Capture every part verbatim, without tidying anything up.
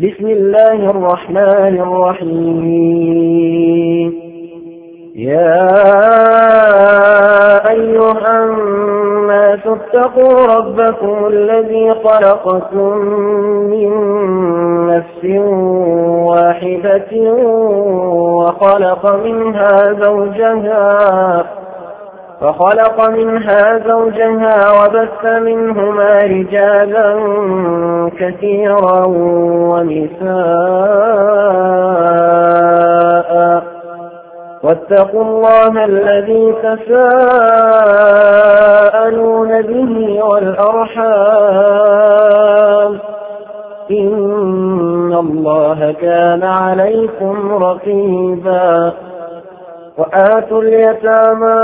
بسم الله الرحمن الرحيم. يا أيها الناس اتقوا ربكم الذي خلقكم من نفس واحدة وخلق منها زوجها فخلق منها زوجها وبث منهما رجالا كثيرا ونساء واتقوا الله الذي تساءلون به والأرحام إن الله كان عليكم رقيبا. وآتوا اليتامى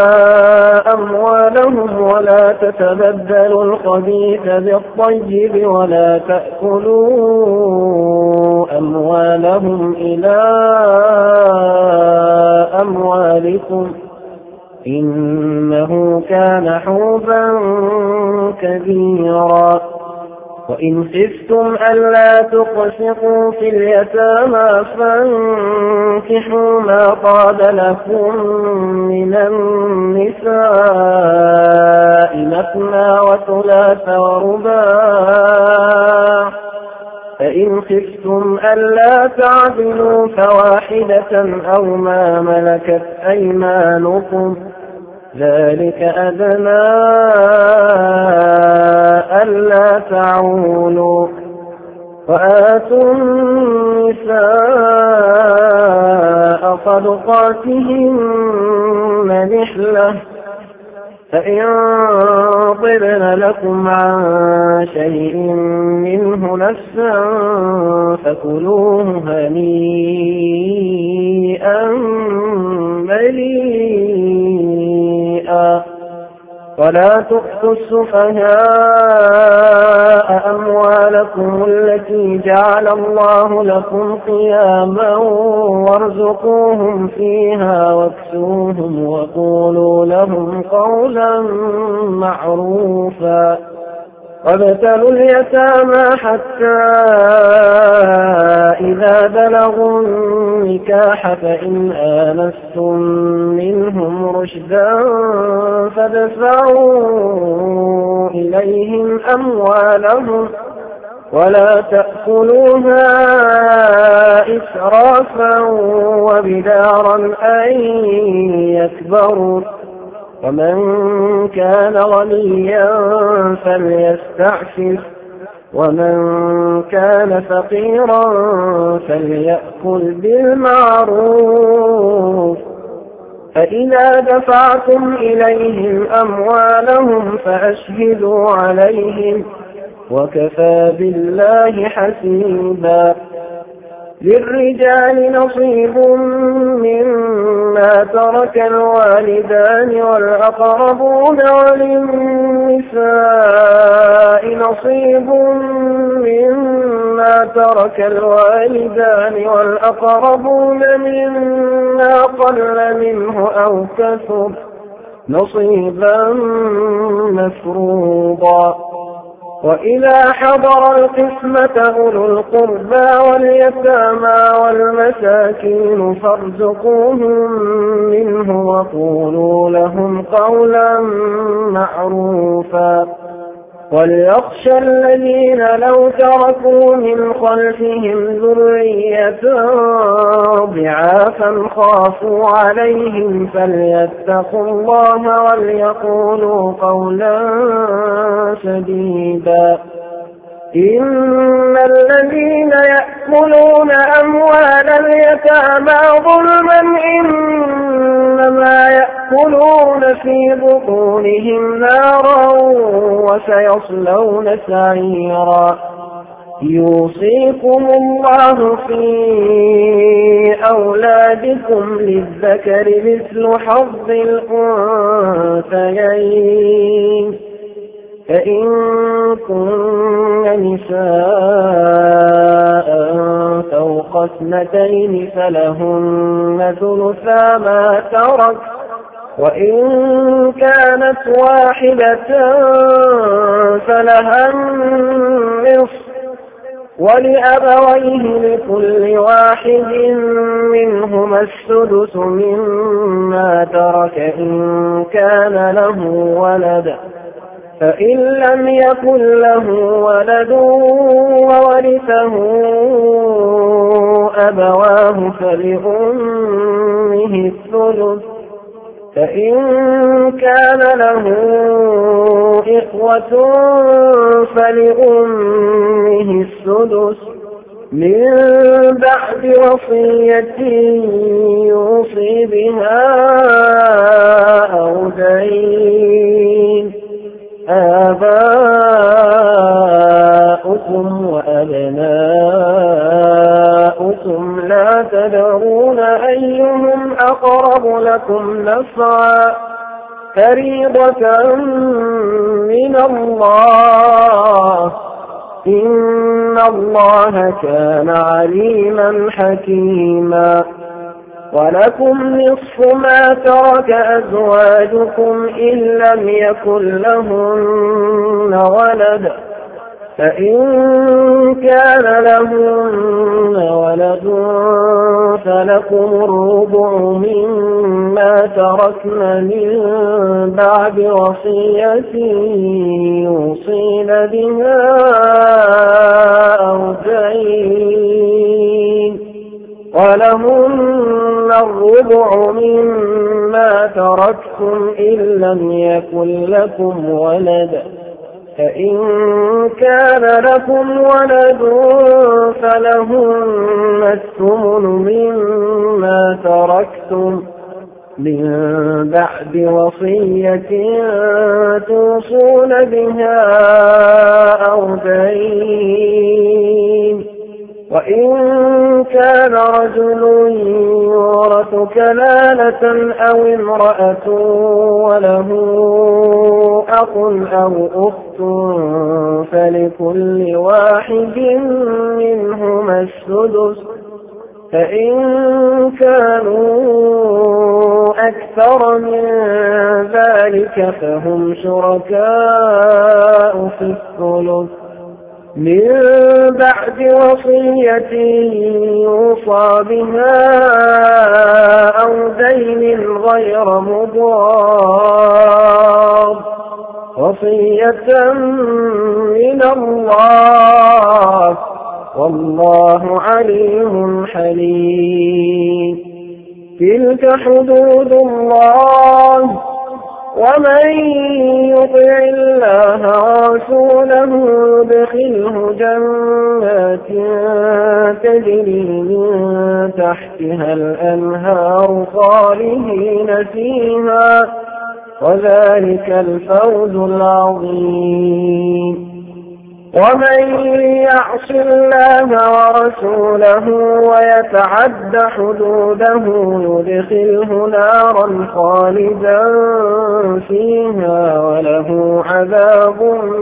أموالهم ولا تتبدلوا الخبيث بالطيب ولا تأكلوا أموالهم إلى أموالكم إنه كان حوبا كبيرا. وإن خفتم ألا تقسطوا في اليتامى فانكحوا ما طاب لكم من النساء مثنى وثلاث ورباع فإن خفتم ألا تعدلوا فواحدة أو ما ملكت أيمانكم ذلك أدنى ألا تعولوا. وآتوا النساء صدقاتهن نحلة فإن طبن لكم عن شيء منه نفسا فكلوه هنيئا مريئا. ولا تؤتوا السفهاء أموالكم التي جعل الله لكم قياما وارزقوهم فيها واكسوهم وقولوا لهم قولا معروفا. وابتلوا اليتامى حتى إذا بلغوا النكاح فإن آنستم منهم رشدا فادفعوا إليهم أموالهم ولا تأكلوها إسرافا وبدارا أن يكبروا. ومن كان غنيا فليستعفف ومن كان فقيرا فليأكل بالمعروف. فإذا دفعتم إليهم أموالهم فأشهدوا عليهم وكفى بالله حسيبا. للرجال نصيب مما ترك الوالدان والأقربون وللنساء نصيب مما ترك الوالدان والأقربون مما قل منه أو كثر نصيبا مفروضا. وإذا حضر القسمة أولو القربى واليتامى والمساكين فارزقوهم منه وقولوا لهم قولا معروفا. وليخشى الذين لو تركوا من خلفهم ذرية ضعافا خافوا عليهم فليتقوا الله وليقولوا قولا سديدا. إن الذين يأكلون أموال اليتامى ظلما إنما يأكلون في بطونهم نارا وسيصلون سعيرا. يوصيكم الله في أولادكم للذكر مثل حظ الأنثيين فإن كن نساء فوق اثنتين فلهن ثلثا ما ترك وإن كانت واحدة فلها النصف ولأبويه لكل واحد منهما السدس مما ترك إن كان له ولد، فإن لم يكن له ولد وورثه أبواه فلأمه الثلث، فإن كان له إخوة فلأمه السدس من بعد وصية يوصي بها أو دين. آباؤكم وأبناؤكم لا تدرون أيهم أقرب لكم نفعا فريضة من الله، إن الله كان عليما حكيما. ولكم نصف ما ترك أزواجكم إن لم يكن لهن ولد، فإن كان لهن ولد فلكم الربع مما تركن من بعد وصية يوصين بها أو دين، ولهن الربع مما تركتم إن لم يكن لكم ولد، فإن كان لكم ولد فلهن الثمن مما تركتم من بعد وصية توصون بها أو دين. وإن كان رجل يورث كلالة أو امرأة وله أخ أو أخت فلكل واحد منهما السدس، فإن كانوا أكثر من ذلك فهم شركاء في الثلث من بعد وصية يوصى بها أو دين غير مضار، وصية من الله، والله عليم حليم. تلك حدود الله، ومن يطع الله ورسوله يدخله جنات تجري من تحتها الأنهار خالدين فيها، وذلك الفوز العظيم. ومن يعص الله ورسوله ويتعد حدوده يدخله نارا خالدا فيها وله عذاب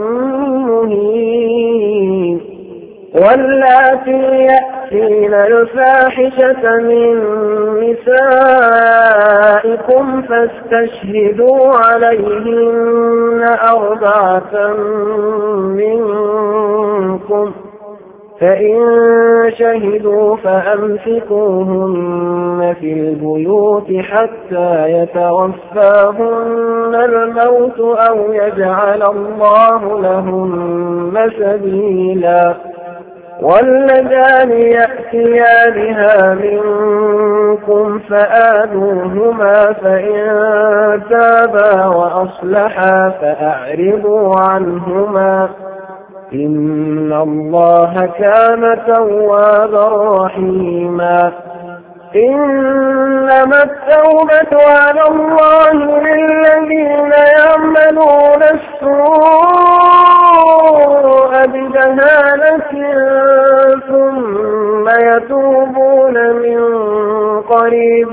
مهين. واللاتي يأتين الفاحشة من نسائكم فاستشهدوا عليهن أربعة منكم، فإن شهدوا فأمسكوهن في البيوت حتى يتوفاهن الموت أو يجعل الله لهن سبيلا. واللذان يأتيانها منكم فآذوهما فإن تابا وأصلحا فأعرضوا عنهما، إن الله كان توابا رحيما. إنما التوبة على الله للذين يعملون السوء بجهالة ثم يتوبون من قريب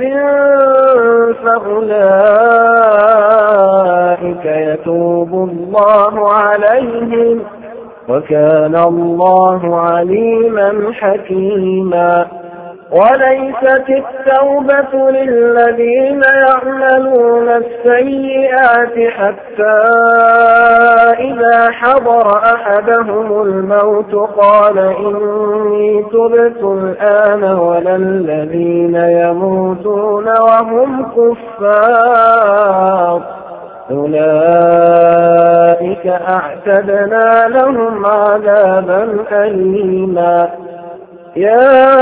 فأولئك يتوب الله عليهم، وكان الله عليما حكيما. وليست التوبة للذين يعملون السيئات حتى إذا حضر أحدهم الموت قال إني تبت الآن ولا الذين يموتون وهم كفار أولئك أعتدنا لهم عذابا أليما. يا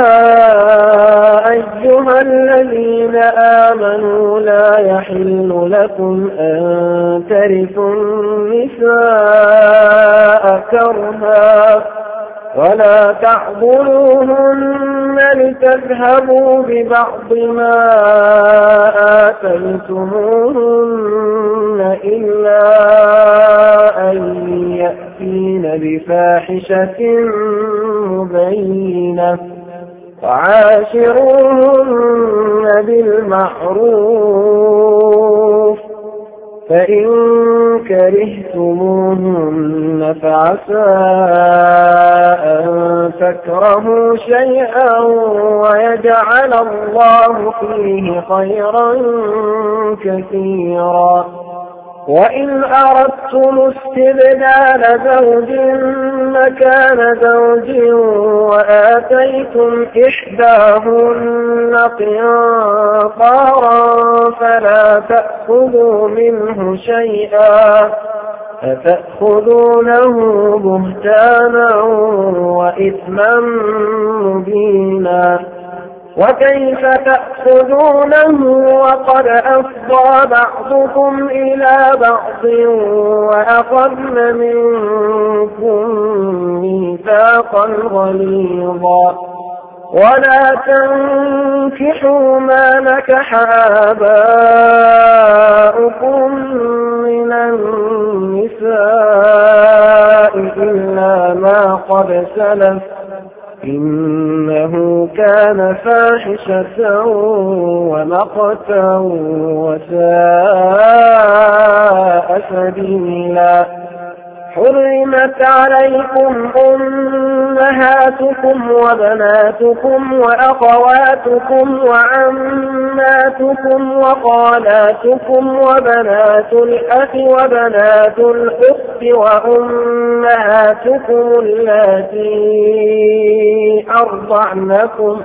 أيها الذين آمنوا لا يحل لكم أن ترثوا النساء كرها ولا تعضلوهن لتذهبوا ببعض ما آتيتموهن إلا أن يأتين بفاحشة مبينة وعاشروهن بالمعروف فإن كرهتموهن فعسى أن تكرهوا شيئا ويجعل الله فيه خيرا كثيرا. وإن أردتم استبدال زوج مكان زوج وآتيتم إحداهن قنطارا فلا تأخذوا منه شيئا أتأخذونه بهتانا وإثما مبينا. وكيف تأخذونه وقد أفضى بعضكم إلى بعض وأخذن منكم ميثاقا غليظا. ولا تنكحوا ما نكح آباؤكم من النساء إلا ما قد سلف إنه كان فاحشة ومقتا وساء سبيلا. حرمت عليكم أمهاتكم وبناتكم وأخواتكم وعماتكم وخالاتكم وبنات الأخ وبنات الأخت وأمهاتكم اللاتي أرضعنكم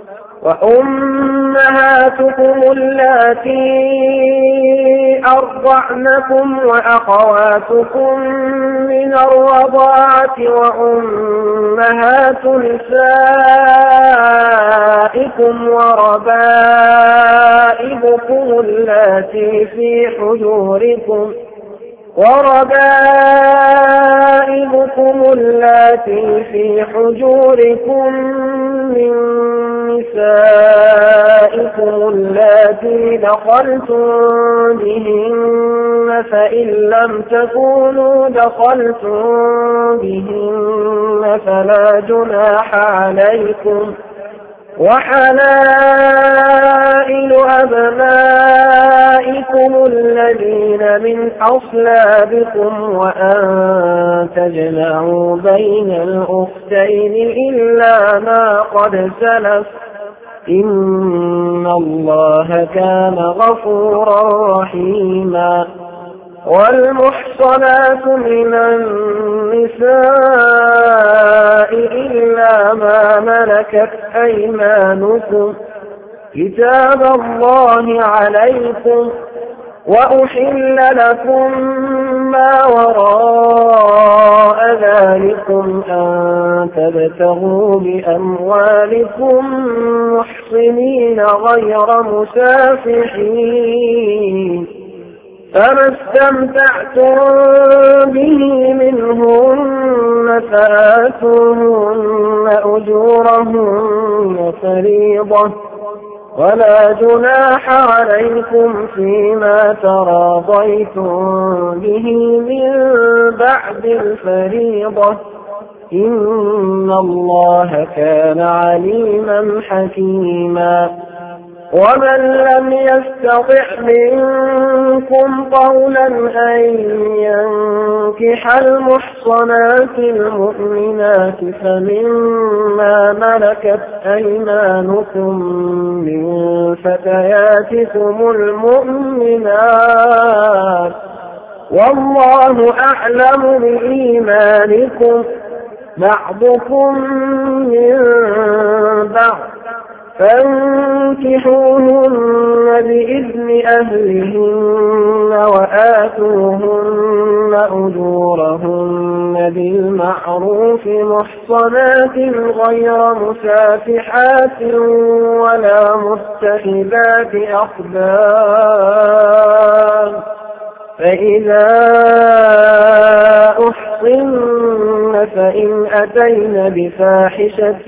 وأمهاتكم اللاتي أرضعنكم وأخواتكم من الرضاعة وأمهات نسائكم وربائبكم اللاتي في حجوركم وربائبكم اللاتي في حجوركم من نسائكم اللاتي دخلتم بهن فإن لم تكونوا دخلتم بهن فلا جناح عليكم. وحلائل أبنائكم الذين من أصلابكم وأن تجمعوا بين الأختين إلا ما قد سلف إن الله كان غفورا رحيما. والمحصنات من النساء إلا ما ملكت أيمانكم كتاب الله عليكم. وأحل لكم ما وراء ذلكم أن تبتغوا بأموالكم محصنين غير مسافحين فما استمتعتم به منهن فآتوهن أجورهن فريضة ولا جناح عليكم فيما تراضيتم به من بعد الفريضة إن الله كان عليما حكيما. ومن لم يستطع منكم طولا أن ينكح المحصنات المؤمنات فمما ملكت أيمانكم من فتياتكم المؤمنات والله أعلم بإيمانكم بعضكم من بعض فانكحوهن بإذن أهلهن وآتوهن أجورهن بالمعروف محصنات غير مسافحات ولا متخذات أخدان فإذا أحصن فإن أتين بفاحشة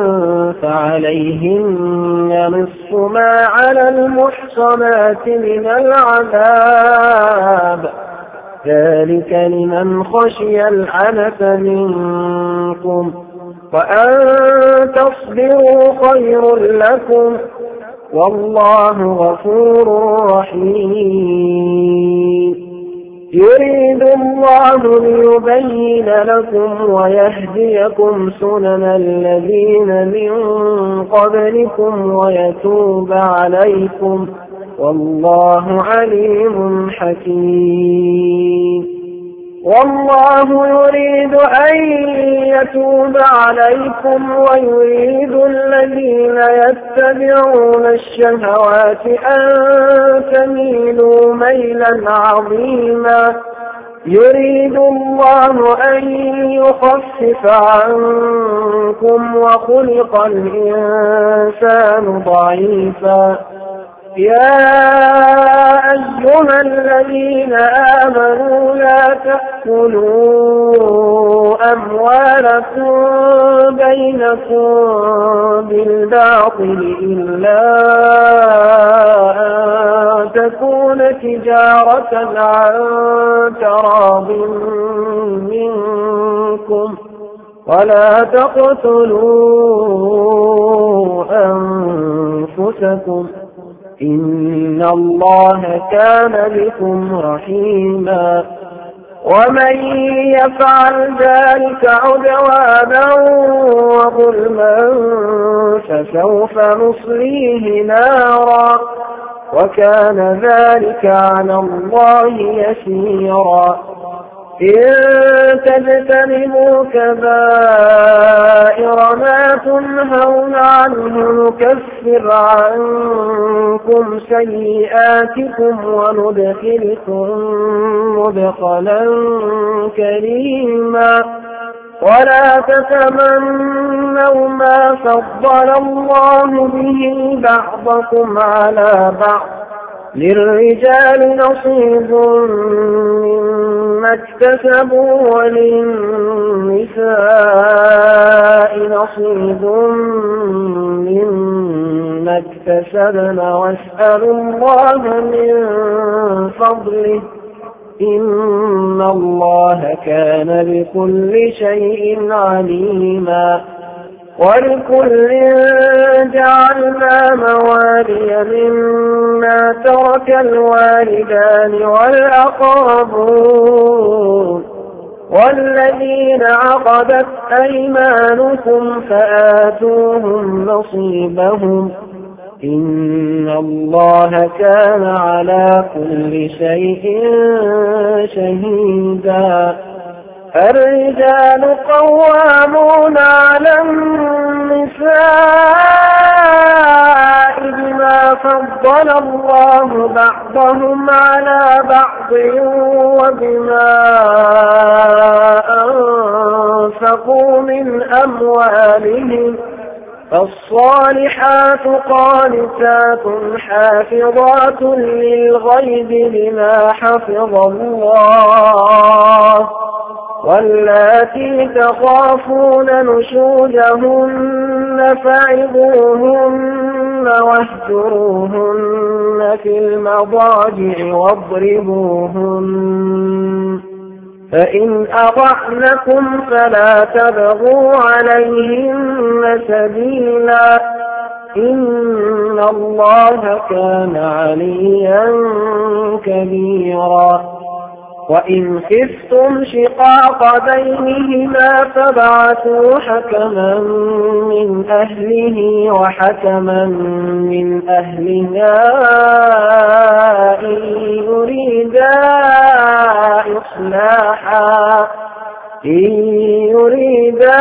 فعليهن نصف ما على المحصنات من العذاب ذلك لمن خشي العنت منكم وأن تصبروا خير لكم والله غفور رحيم يريد الله ليبين لكم ويهديكم سنن الذين من قبلكم ويتوب عليكم والله عليم حكيم والله يريد أن يتوب عليكم ويريد الذين يتبعون الشهوات أن تميلوا ميلا عظيما يريد الله أن يخفف عنكم وخلق الإنسان ضعيفا يا أيها الذين آمنوا لا تأكلوا أموالكم بينكم بالباطل إلا أن تكون تجارة عن تراض منكم ولا تقتلوا أنفسكم إن الله كان بكم رحيما ومن يفعل ذلك عدوانا وظلما فسوف نصليه نارا وكان ذلك على الله يسيرا إن تجتنبوا كبائر ما تنهون عنه نكفر عنكم سيئاتكم وندخلكم مدخلا كريما ولا تتمنوا ما فضل الله به بعضكم على بعض للرجال نصيب مما اكتسبوا وللنساء نصيب مما اكتسبن واسألوا الله من فضله إن الله كان بكل شيء عليما ولكل جعلنا موالي مما ترك الوالدان والأقربون والذين عقدت أيمانكم فآتوهم نصيبهم إن الله كان على كل شيء شهيدا الرجال قوامون على النساء بما فضل الله بعضهم على بعض وبما أنفقوا من أموالهم فالصالحات قانتات حافظات للغيب بما حفظ الله واللاتي تخافون نشوزهن فعظوهن واهجروهن في المضاجع واضربوهن فإن أطعنكم فلا تبغوا عليهن سبيلا إن الله كان عليا كبيرا وإن خفتم شقاق بينهما فابعثوا حكما من أهله وحكما من أهلها إن يريدا إصلاحا إن يريدا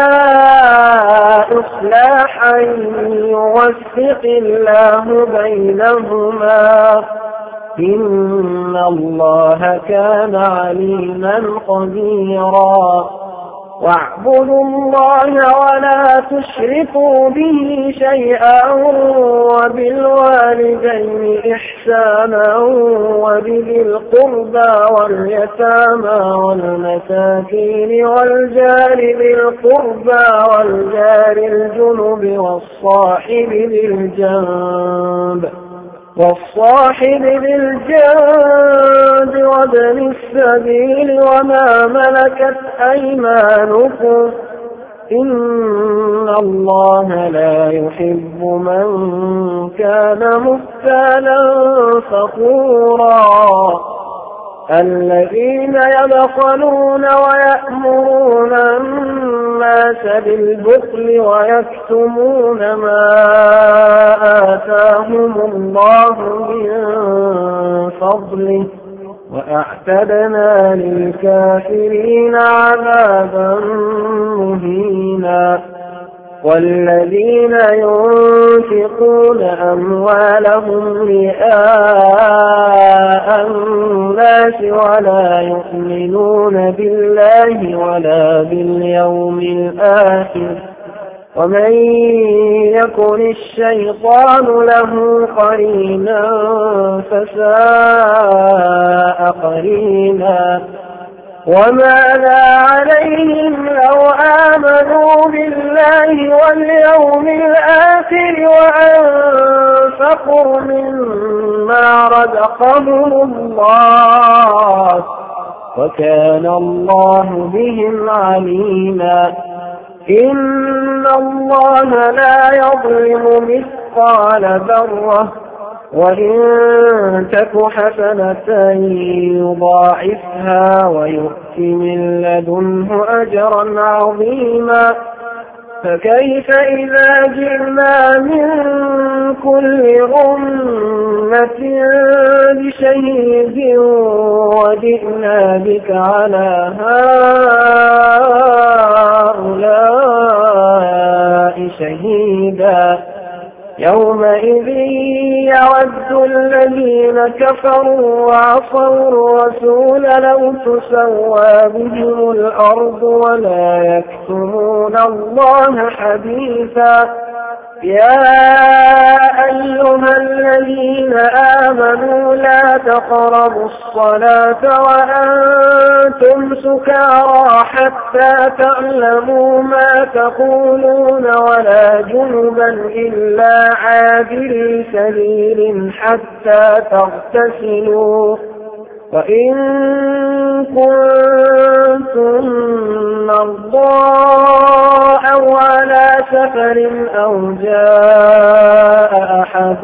إصلاحا يوفق الله بينهما إن الله كان عليما خبيرا واعبدوا الله ولا تشركوا به شيئا وبالوالدين إحسانا وبذي القربى واليتامى والمساكين والجار ذي القربى والجار الجنب والصاحب بالجنب والصاحب بالجنب وابن السبيل وما ملكت أيمانكم إن الله لا يحب من كان مختالا فخورا الذين يبخلون ويأمرون الناس بالبخل ويكتمون ما آتاهم الله من فضله وأعتدنا للكافرين عذابا مهينا والذين ينفقون أموالهم رئاء الناس ولا يؤمنون بالله ولا باليوم الآخر ومن يكن الشيطان له قرينا فساء قرينا وماذا عليهم لو آمنوا بالله واليوم الآخر وأنفقوا مما رزقهم الله وكان الله بهم عليما إن الله لا يظلم مثقال ذرة وإن تك حسنة يضاعفها ويؤت من لدنه أجرا عظيما فكيف إذا جئنا من كل أمة بشهيد وجئنا بك على هؤلاء شهيدا يومئذ يود الذين كفروا وعصوا الرسول لو تسوى بهم الأرض ولا يكتمون الله حديثا يا أيها الذين آمنوا لا تقربوا الصلاة وأنتم سكارى حتى تعلموا ما تقولون ولا جنبا إلا عابري سبيل حتى تغتسلوا وإن كنتم مرضى أو على سفر أو جاء أحد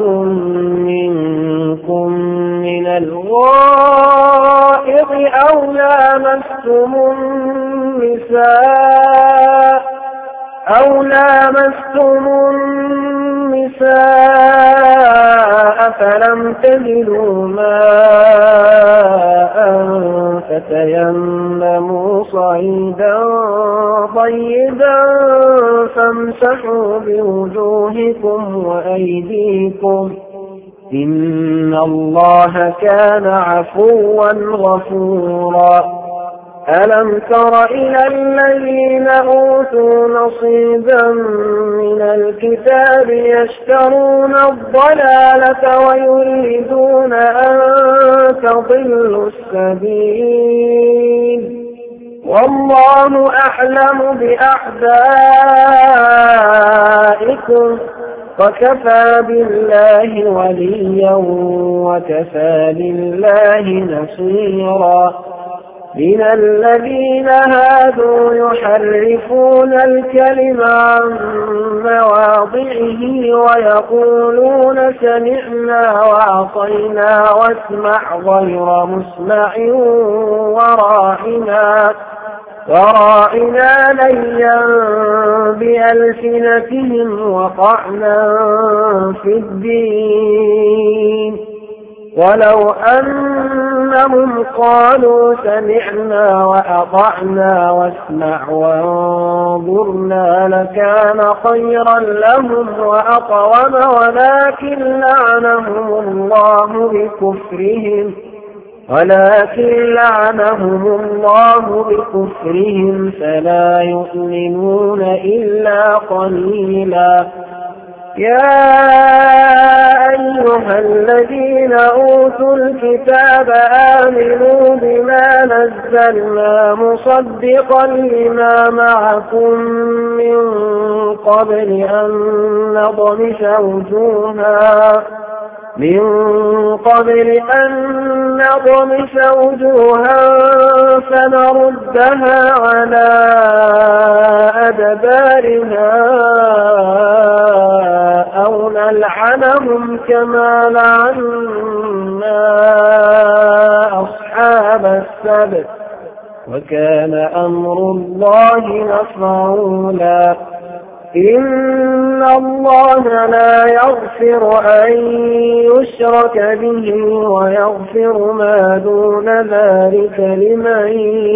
منكم من الغائط أو لامستم النساء أو لامستم النساء فلم تجدوا ماء فتيمموا صعيدا طيبا فامسحوا بوجوهكم وأيديكم إن الله كان عفوا غفورا ألم تر إلى الذين أوتوا نصيبا من الكتاب يشترون الضلالة ويريدون أن تضلوا السبيل والله أعلم بأعدائكم وكفى بالله وليا وكفى بالله نصيرا من الذين هادوا يحرفون الكلم عن مواضعه ويقولون سمعنا وعصينا واسمع غير مسمع وراعنا وراعنا ليا بألسنتهم وطعنا في الدين ولو أنهم قالوا سمعنا وأطعنا واسمع وانظرنا لكان خيرا لهم وأقوم ولكن لعنهم الله بكفرهم ولكن لعنهم الله بكفرهم فلا يؤمنون إلا قليلا. يا أيها الذين أوتوا الكتاب آمنوا بما نزلنا مصدقا لما معكم من قبل أن نطمس وجوها من قبل أن نطمس وجوها فنردها على أدبارها أو نلعنهم كما لعنا أصحاب السبت وكان أمر الله مفعولا. إن الله لا يغفر أن يشرك به ويغفر ما دون ذلك لمن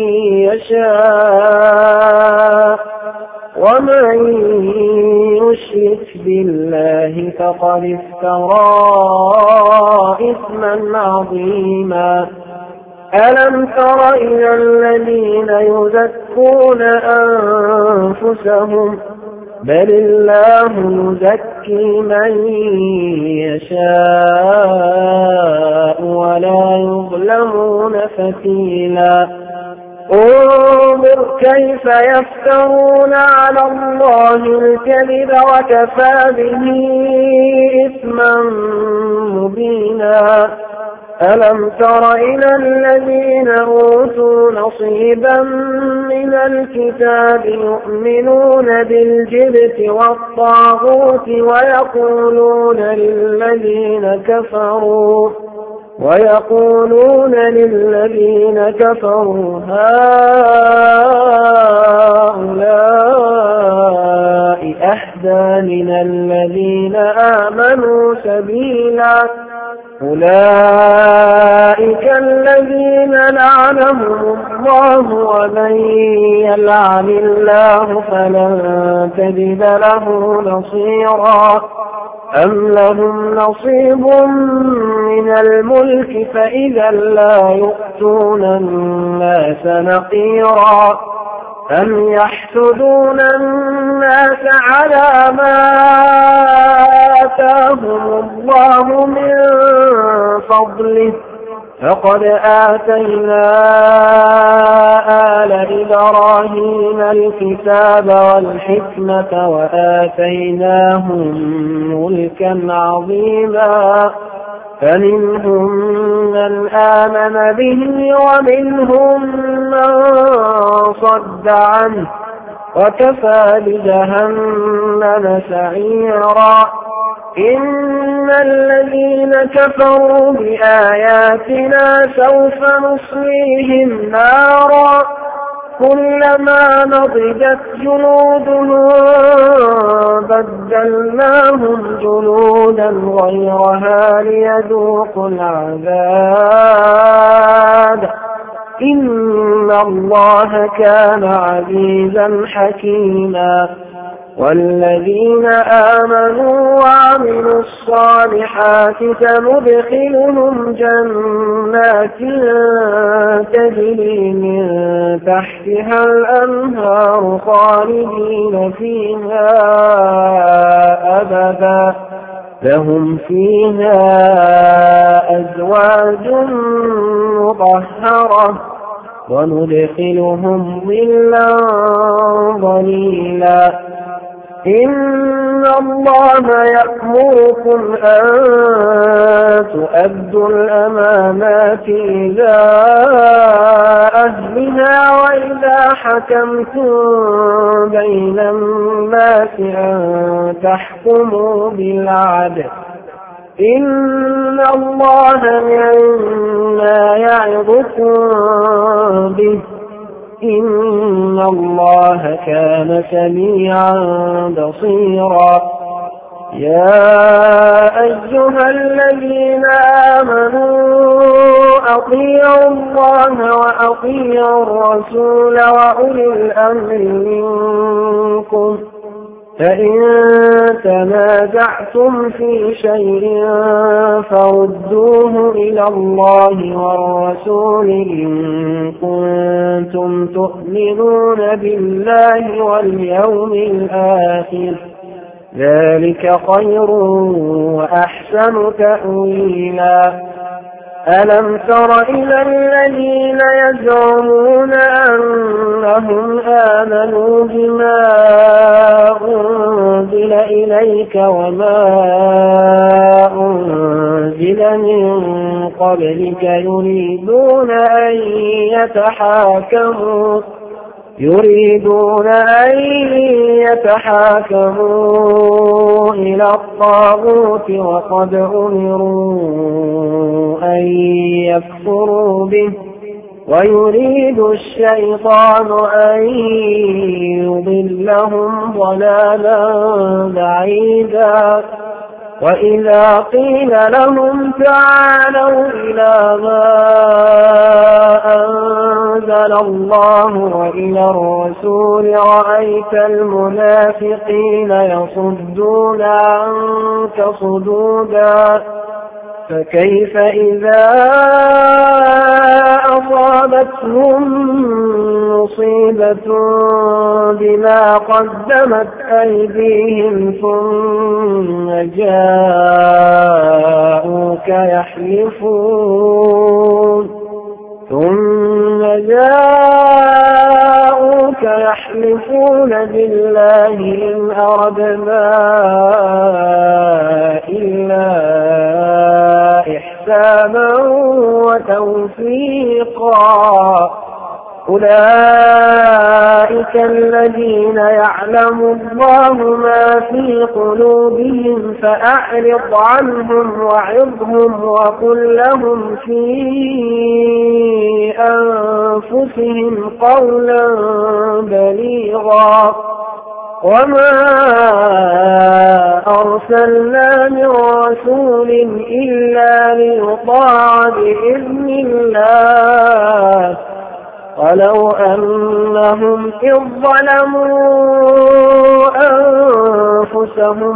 يشاء ومن يشرك بالله فقد افترى إثما عظيما. ألم تر إلى الذين يزكون أنفسهم بل الله يزكي من يشاء ولا يظلمون فتيلا. انظر كيف يفترون على الله الكذب وكفى به إثما مبينا. ألم تر إلى الذين أوتوا نصيبا من الكتاب يؤمنون بالجبت والطاغوت ويقولون للذين كفروا ويقولون للذين كفروا هؤلاء أهدى من الذين آمنوا سبيلا. أولئك الذين لعنهم الله ومن يلعن الله فلن تجد له نصيرا. أم لهم نصيب من الملك فإذا لا يؤتون الناس نقيرا. أم يحسدون الناس على ما آتاهم الله من فضله فقد آتينا آل إبراهيم الكتاب والحكمة وآتيناهم ملكا عظيما. فمنهم من آمن به ومنهم من صد عنه وكفى بجهنم سعيرا. إن الذين كفروا بآياتنا سوف نصليهم نارا كلما نضجت جلودهم بدلناهم جلودا غيرها ليذوقوا العذاب إن الله كان عزيزا حكيما. والذين آمنوا وعملوا الصالحات سندخلهم جنات تجري من تحتها الأنهار خالدين فيها أبدا لهم فيها أزواج مطهرة وندخلهم ظلا ظليلا. إن الله يأمركم أن تؤدوا الأمانات إلى أهلها وإذا حكمتم بين الناس أن تحكموا بالعدل إن الله مما يعظكم به إن الله كان سميعا بصيرا يا أيها الذين آمنوا أطيعوا الله وأطيعوا الرسول وأولي الأمر منكم فإن تنازعتم في شيء فردوه إلى الله والرسول إن كنتم تؤمنون بالله واليوم الآخر ذلك خير وأحسن تأويلا ألم تر إلى الذين يزعمون أنهم آمنوا بما أنزل إليك وما أنزل من قبلك يريدون أن يتحاكموا يريدون أن يتحاكموا إلى الطاغوت وقد أمروا أن يكفروا به ويريد الشيطان أن يضلهم ضلالا بعيدا وإذا قيل لهم تعالوا إلى ما أنزل الله وإلى الرسول رأيت المنافقين يصدون عنك صدودا فكيف إذا أصابتهم مصيبة بما قدمت أيديهم ثم جاءوك يحلفون ثم جاءوك يحلفون بالله إن أردنا إلا إحسانا وتوفيقا أولئك الذين يعلم الله ما في قلوبهم فأعرض عنهم وعظهم وقل لهم في أنفسهم قولا بليغا وما أرسلنا من رسول إلا ليطاع بإذن الله ولو أنهم إذ ظلموا أنفسهم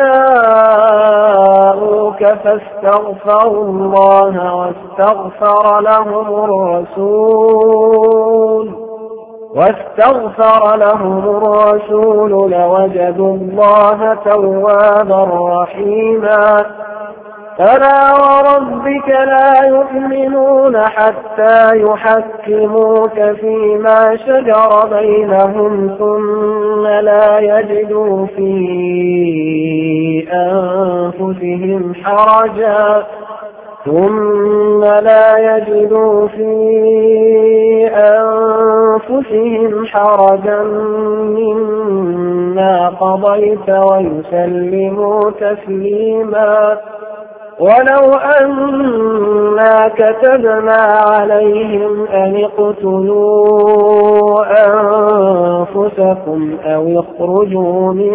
جاءوك فاستغفروا الله واستغفر لهم الرسول واستغفر لهم الرسول لوجدوا الله توابا رحيما فلا وربك لا يؤمنون حتى يحكموك فيما شجر بينهم ثم لا يجدوا في أنفسهم حرجا ثم لا يجدوا في أنفسهم حرجا مما قضيت ويسلموا تسليما ولو أنا كتبنا عليهم أن اقتلوا أنفسكم أو اخرجوا من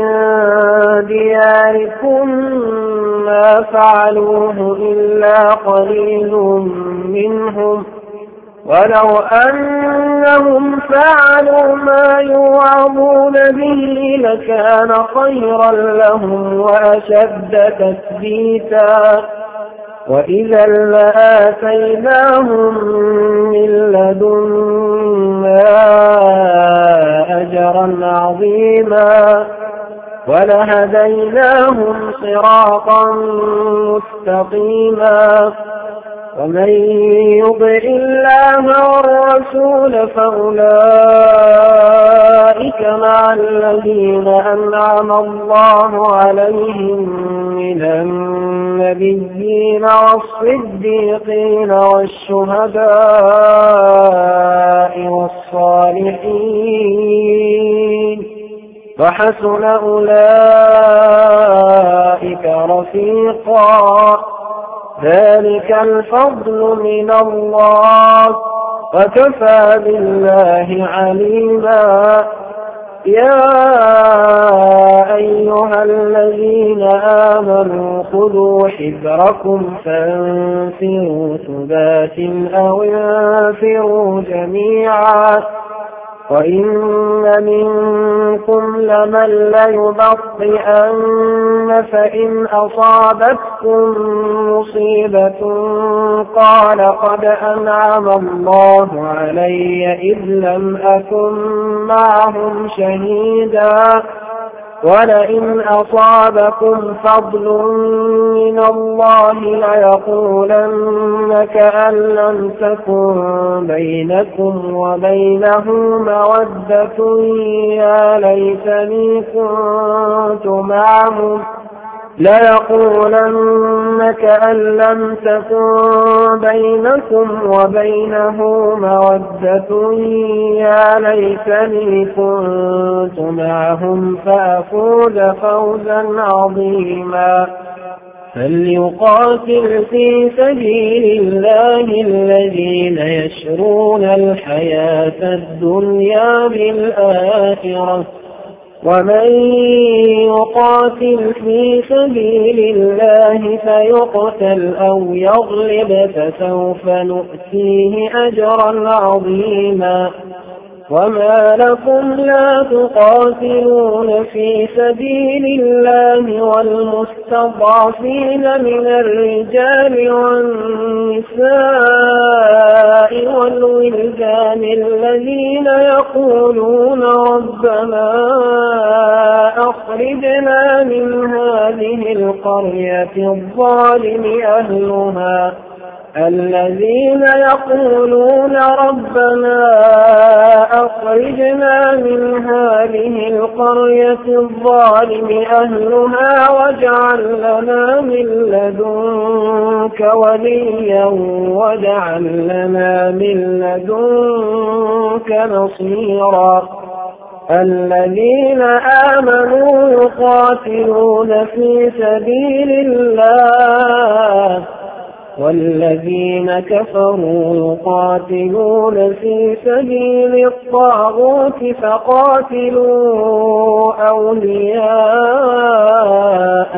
دياركم ما فعلوه إلا قليل منهم ولو أنهم فعلوا ما يوعظون به لكان خيرا لهم وأشد تثبيتا وإذا لآتيناهم من لدنا أجرا عظيما ولهديناهم صراطا مستقيما ومن يطع الله والرسول فأولئك مع الذين أنعم الله عليهم من النبيين والصديقين والشهداء والصالحين وحسن أولئك رفيقا ذلك الفضل من الله وكفى بالله عليما يا أيها الذين آمنوا خذوا حذركم فانفروا ثبات أو انفروا جميعا وإن منكم لمن ليبطئن فإن أصابتكم مصيبة قال قد أنعم الله علي إذ لم أكن معهم شهيدا ولئن أصابكم فضل من الله ليقولن كأن لم تكن بينكم وبينه مودة يا ليتني كنت معهم ليقولن كأن لم تكن بينكم وبينه مودة يا ليتني كنت معهم فأفوز فوزا عظيما فليقاتل في سبيل الله الذين يشرون الحياة الدنيا بالآخرة ومن يقاتل في سبيل الله فيقتل أو يغلب فسوف نؤتيه أجرا عظيما وما لكم لا تقاتلون في سبيل الله والمستضعفين من الرجال والنساء والولدان الذين يقولون ربنا أخرجنا من هذه القرية الظالم أهلها الذين يقولون ربنا أخرجنا من هذه القرية الظالم أهلها واجعل لنا من لدنك وليا واجعل لنا من لدنك نصيرا الذين آمنوا يقاتلون في سبيل الله والذين كفروا يقاتلون في سبيل الطاغوت فقاتلوا أولياء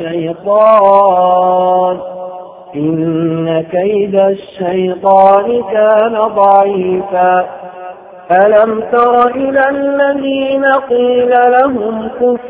الشيطان إن كيد الشيطان كان ضعيفا ألم تر إلى الذين قيل لهم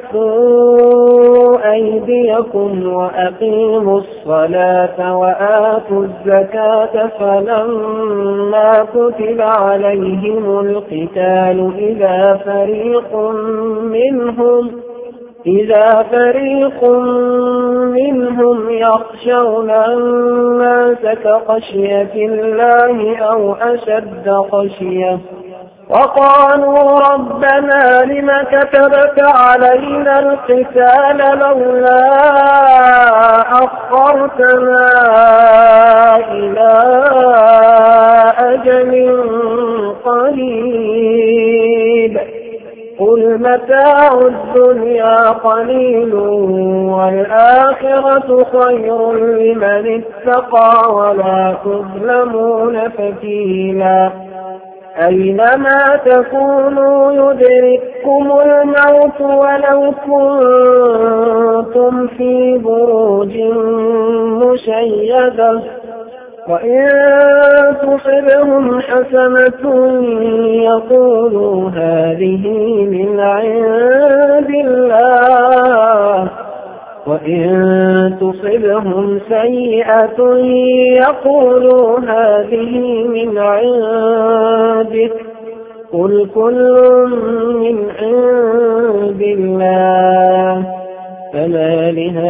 كفوا أيديكم وأقيموا الصلاة وآتوا الزكاة فلما كتب عليهم القتال إذا فريق منهم إذا فريق منهم يخشون الناس كخشية الله أو أشد خشية وقالوا ربنا لم كتبت علينا القتال لولا أخرتنا إلى أجل قريب قل متاع الدنيا قليل والآخرة خير لمن اتقى ولا تظلمون فتيلا أينما تكونوا يدرككم الموت ولو كنتم في بروج مشيدة وإن تصبهم حسنة يقولوا هذه من عند الله وإن تصبهم سيئة يقولوا هذه من عندك قل كل من عند الله فما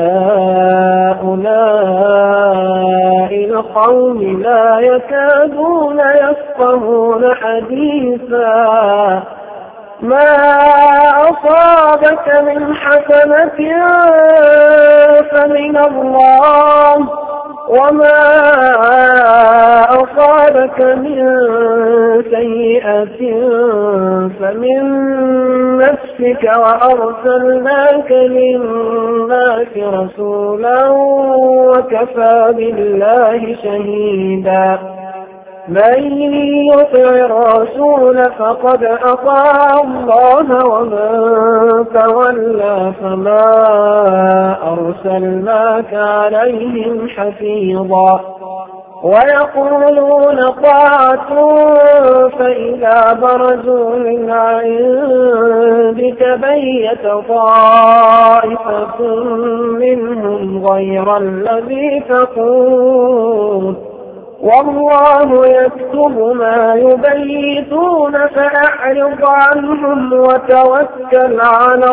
لهؤلاء القوم لا يكادون يفقهون حديثا ما أصابك من حسنة فمن الله وما أصابك من سيئة فمن نفسك وأرسلناك للناس رسولا وكفى بالله شهيدا من يطع الرسول فقد أطاع الله ومن تولى فما أرسلناك عليهم حفيظا ويقولون طاعة فإذا برزوا من عندك بيت طائفة منهم غير الذي تقول والله يكتب ما يبيتون فأعرض عنهم وتوكل على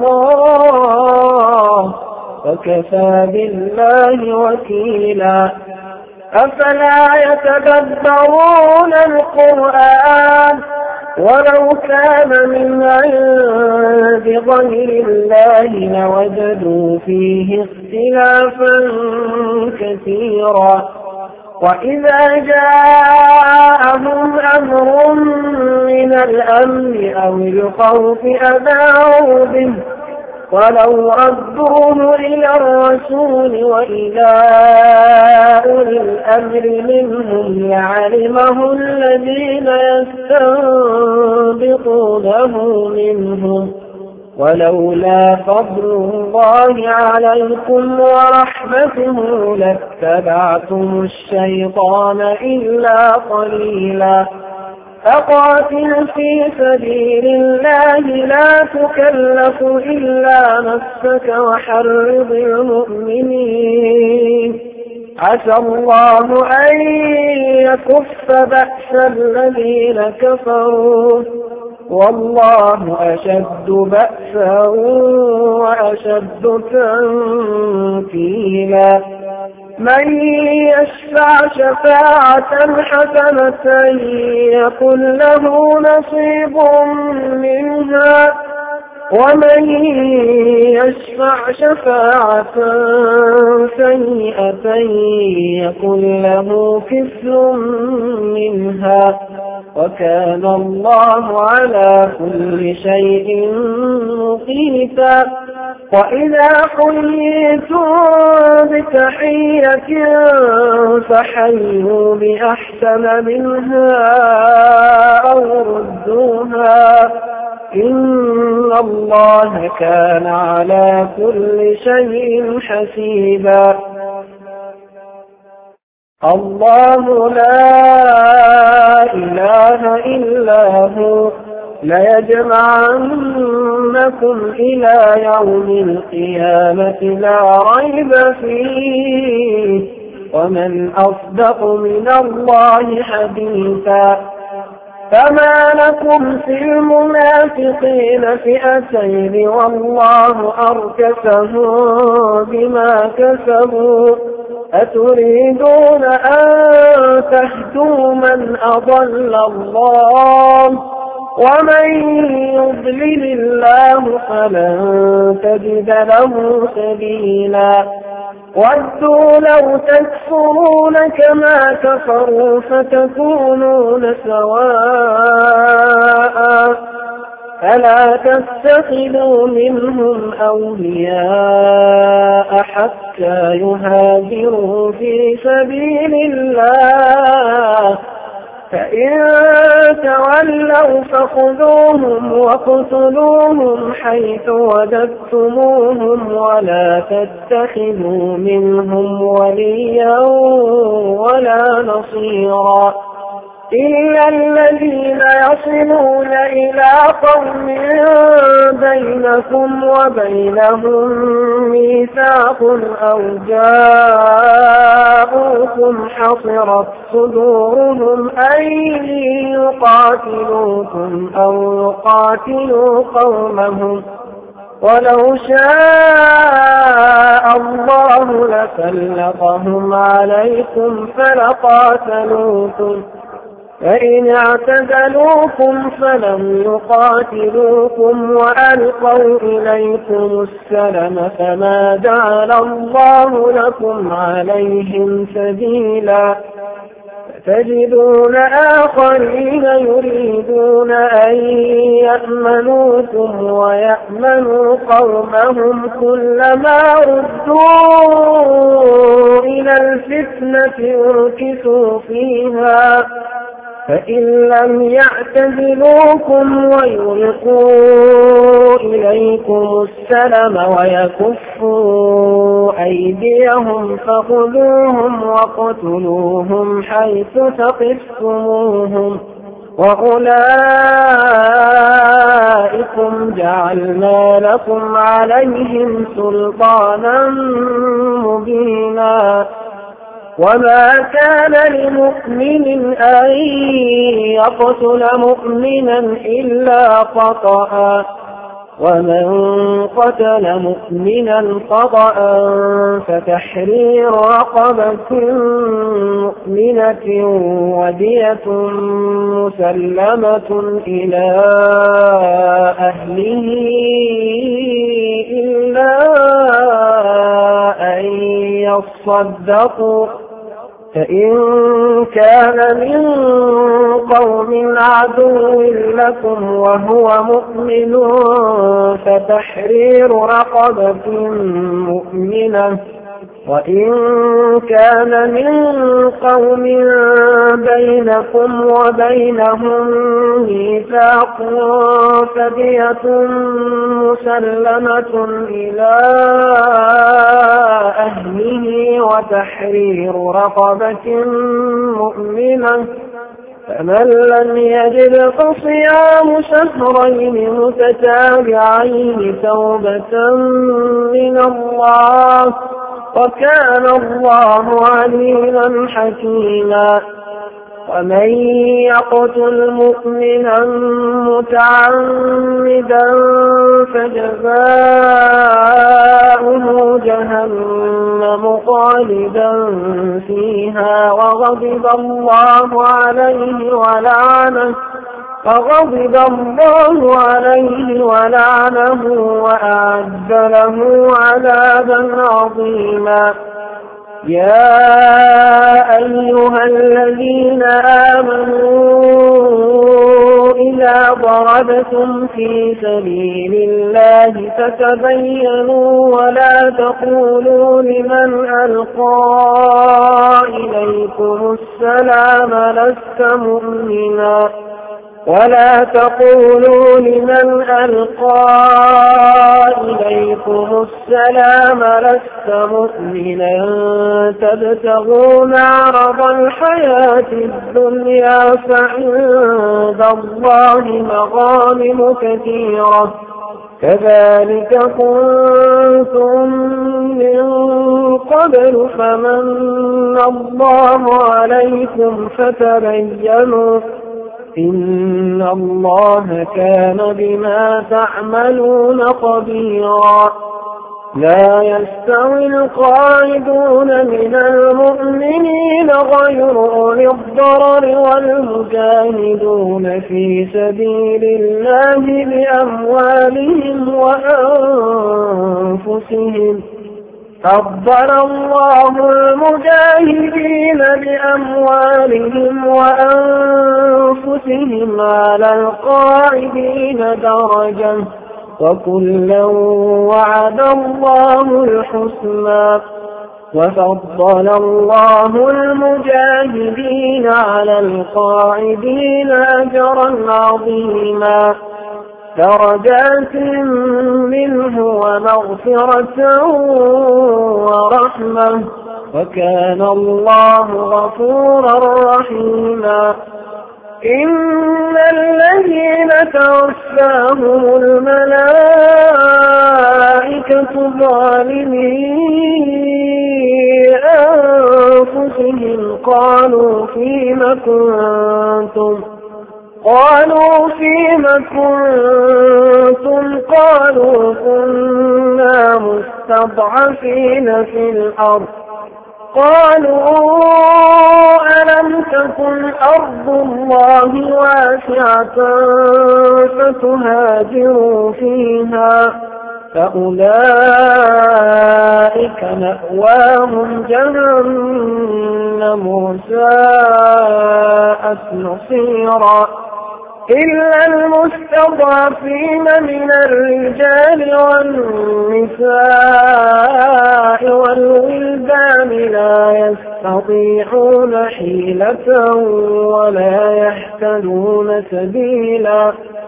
الله وكفى بالله وكيلا أفلا يتدبرون القرآن ولو كان من عند غير الله لوجدوا فيه اختلافا كثيرا وإذا جاءهم أمر من الأمن أو الخوف أذاعوا به ولو ردوه إلى الرسول وإلى أولي الأمر منهم لعلمه الذين يستنبطونه منهم ولولا فضل الله عليكم ورحمته لاتبعتم الشيطان إلا قليلا فقاتل في سبيل الله لا تكلف إلا نفسك وحرض المؤمنين عسى الله أن يكف بأس الذين كفروا والله أشد بأسا وأشد تنكيلا من يشفع شفاعة حسنة يكن له نصيب منها ومن يشفع شفاعة سيئة يكن له كفل منها وكان الله على كل شيء مقيتا وإذا حييتم بتحية فحيوا بأحسن منها أو ردوها إن الله كان على كل شيء حسيبا الله لا إله إلا هو ليجمعنكم إلى يوم القيامة لا ريب فيه ومن أصدق من الله حديثا فما لكم في المنافقين فئتين والله أركسهم بما كسبوا أتريدون أن تهدوا من أضل الله ومن يضلل الله فلن تجد له سبيلا ودوا لو تكفرون كما كفروا فتكونون سواء فلا تتخذوا منهم أولياء حتى يهاجروا في سبيل الله فإن تولوا فخذوهم وقتلوهم حيث وجدتموهم ولا تتخذوا منهم وليا ولا نصيرا إلا الذين يصلون إلى قوم بينكم وبينهم ميثاق أو جاءوكم حصرت صدورهم أن يقاتلوكم أو يقاتلوا قومهم ولو شاء الله لسلطهم عليكم فلقاتلوكم فإن اعتزلوكم فلم يقاتلوكم وألقوا إليكم السلم فما جعل الله لكم عليهم سبيلا فتجدون آخرين يريدون أن يأمنوكم ويأمنوا قومهم كلما ردوا إلى الفتنة أركسوا فيها فإن لم يعتزلوكم ويلقوا إليكم السلم ويكفوا أيديهم فخذوهم وقتلوهم حيث ثقفتموهم وأولئكم جعلنا لكم عليهم سلطانا مبينا وما كان لمؤمن أن يقتل مؤمنا إلا خطأ ومن قتل مؤمنا خطأ فتحرير رقبة مؤمنة ودية مسلمة إلى أهله إلا أن يصدقوا فإن كان من قوم عدو لكم وهو مؤمن فتحرير رقبة مؤمنة وإن كان من قوم بينكم وبينهم ميثاق فدية مسلمة إلى أهله وتحرير رقبة مؤمنة فمن لم يجد فصيام شهرين متتابعين توبة من الله وكان الله عليما حكيما ومن يقتل مؤمنا متعمدا فجزاؤه جهنم خالدا فيها وغضب الله عليه ولعنه فغضب الله عليه ولعنه وأعد له عذابا عظيما يا أيها الذين آمنوا إذا ضربتم في سبيل الله فتبينوا ولا تقولوا لمن ألقى إليكم السلام لست مؤمنا ولا تقولوا لمن ألقى إليكم السلام لست مؤمنا تبتغون عرض الحياة الدنيا فعند الله مغانم كثيرة كذلك كنتم من قبل فمن الله عليكم فتبينوا إن الله كان بما تعملون خبيرا لا يستوي القاعدون من المؤمنين غير أولي الضرر والمجاهدون في سبيل الله بأموالهم وأنفسهم فضل الله المجاهدين بأموالهم وأنفسهم على القاعدين درجة وكلا وعد الله الحسنى وفضل الله المجاهدين على القاعدين أجرا عظيما درجات منه ومغفرة ورحمة وكان الله غفورا رحيما إن الذين توفاهم الملائكة ظالمي أنفسهم قالوا فيم كنتم قالوا فيم كنتم قالوا كنا مستضعفين في الأرض قالوا ألم تكن أرض الله واسعة فتهاجروا فيها فأولئك مأواهم جهنم وساءت مصيرا إلا المستضعفين من الرجال والنساء والولدان لا يستطيعون حيلة ولا يهتدون سبيلا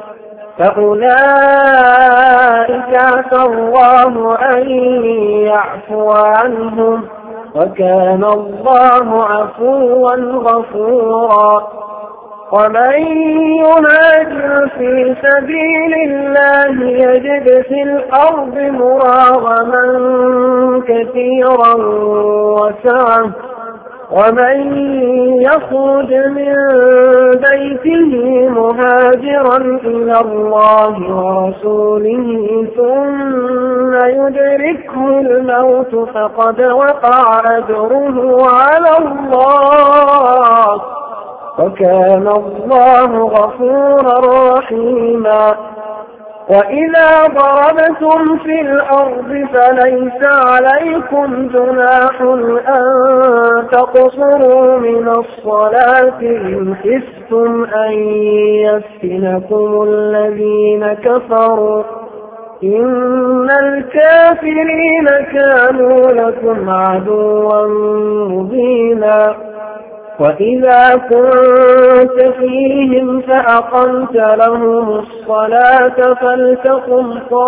فأولئك عسى الله أن يعفو عنهم وكان الله عفوا غفورا ومن يهاجر في سبيل الله يجد في الأرض مراغما كثيرا وسعة ومن يخرج من بيته مهاجرا إلى الله ورسوله ثم يدركه الموت فقد وقع أجره على الله وكان الله غفورا رحيما وإذا ضربتم في الأرض فليس عليكم جناح أن تقصروا من الصلاة إن خفتم أن يفتنكم الذين كفروا إن الكافرين كانوا لكم عدوا مبينا وإذا كنت فيهم فأقمت لهم الصلاة فلتقم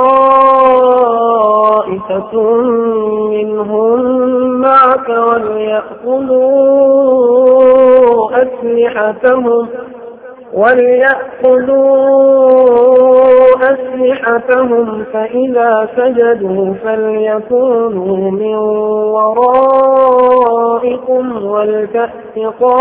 طائفة منهم معك وليأخذوا أسلحتهم وليأخذوا أسلحتهم فإذا سجدوا فليكونوا من ورائكم ولتأت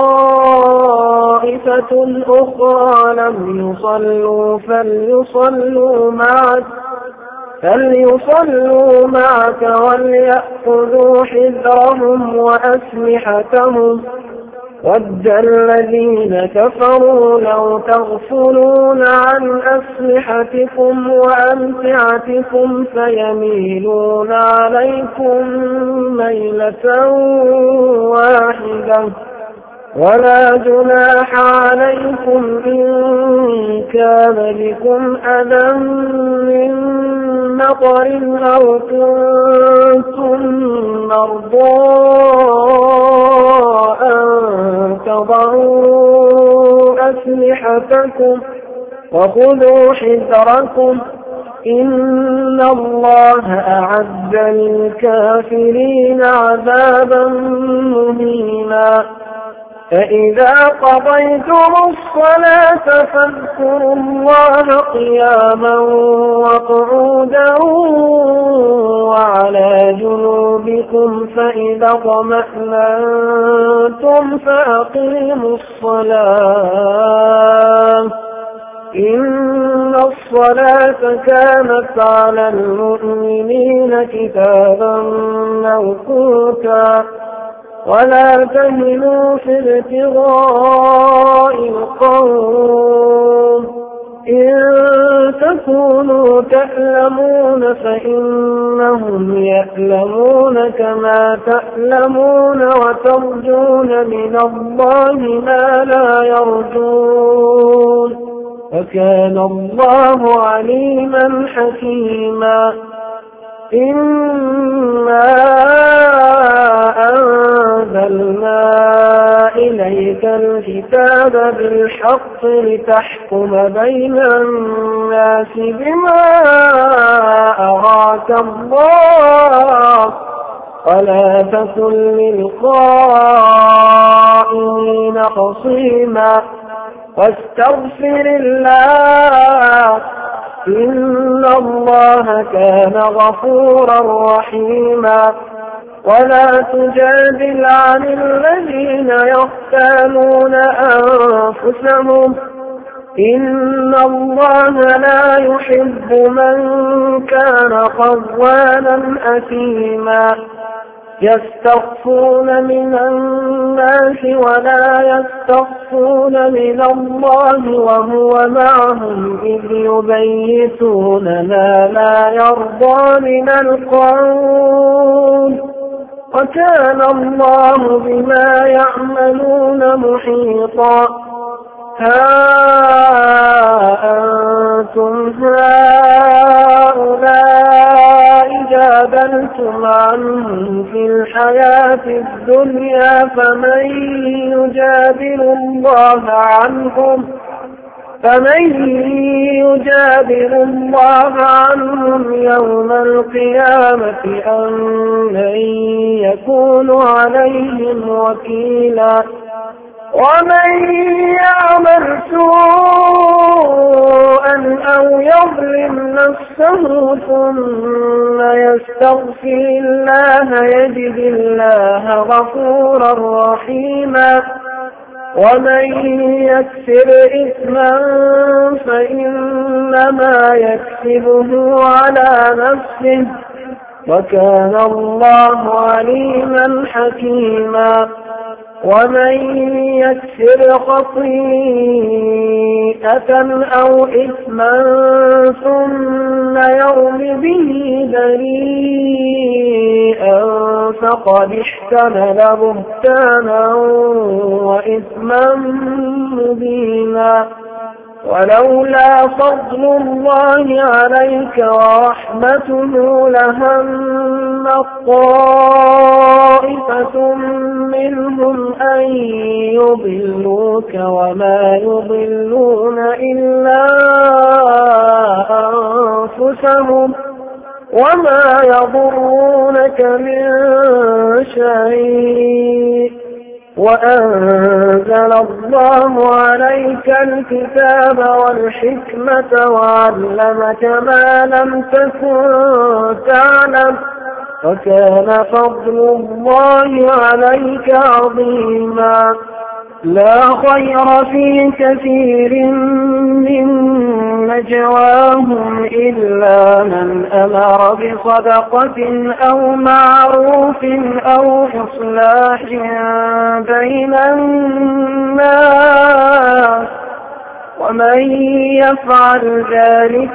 طائفة أخرى لم يصلوا فليصلوا معك فليصلوا معك وليأخذوا حذرهم وأسلحتهم ود الذين كفروا لو تغفلون عن أسلحتكم وأمتعتكم فيميلون عليكم ميلة واحدة ولا جناح عليكم إن كان بكم أذى من مطر أو كنتم مرضى أن تضعوا أسلحتكم وخذوا حذركم إن الله أعد للكافرين عذابا مهينا فإذا قضيتم الصلاة فاذكروا الله قياما وقعودا وعلى جنوبكم فإذا اطمأننتم فأقيموا الصلاة إن الصلاة كانت على المؤمنين كتابا موقوتا ولا تهنوا في ابتغاء القوم إن تكونوا تألمون فإنهم يألمون كما تألمون وترجون من الله ما لا يرجون وكان الله عليما حكيما إنا أنزلنا إليك الكتاب بالحق لتحكم بين الناس بما أراك الله ولا تكن للخائنين خصيما واستغفر الله إن الله كان غفورا رحيما ولا تجادل عن الذين يختانون أنفسهم إن الله لا يحب من كان خوانا أثيما يستخفون من الناس ولا يستخفون من الله وهو معهم إذ يبيتون ما لا يرضى من القول وكان الله بما يعملون محيطا ها أنتم هؤلاء جادلتم عنهم في الحياة الدنيا فمن يجادل الله عنهم فمن يجادل الله عنهم يوم القيامة أم من يكون عليهم وكيلا ومن يعمل سوءا أو يظلم نفسه ثم يستغفر الله يجد الله غفورا رحيما ومن يكسب إثما فإنما يكسبه على نفسه وكان الله عليما حكيما ومن يكسب خطيئة أو إثما ثم يرم به بريئا فقد احتمل بهتانا وإثما مبينا ولولا فضل الله عليك ورحمته لهم طائفة منهم أن يضلوك وما يضلون إلا أنفسهم وما يضرونك من شيء وأنزل الله عليك الكتاب والحكمة وعلمك ما لم تكن تعلم وكان فضل الله عليك عظيما لا خير في كثير من نجواهم إلا من أمر بصدقة أو معروف أو إصلاح بين الناس ومن يفعل ذلك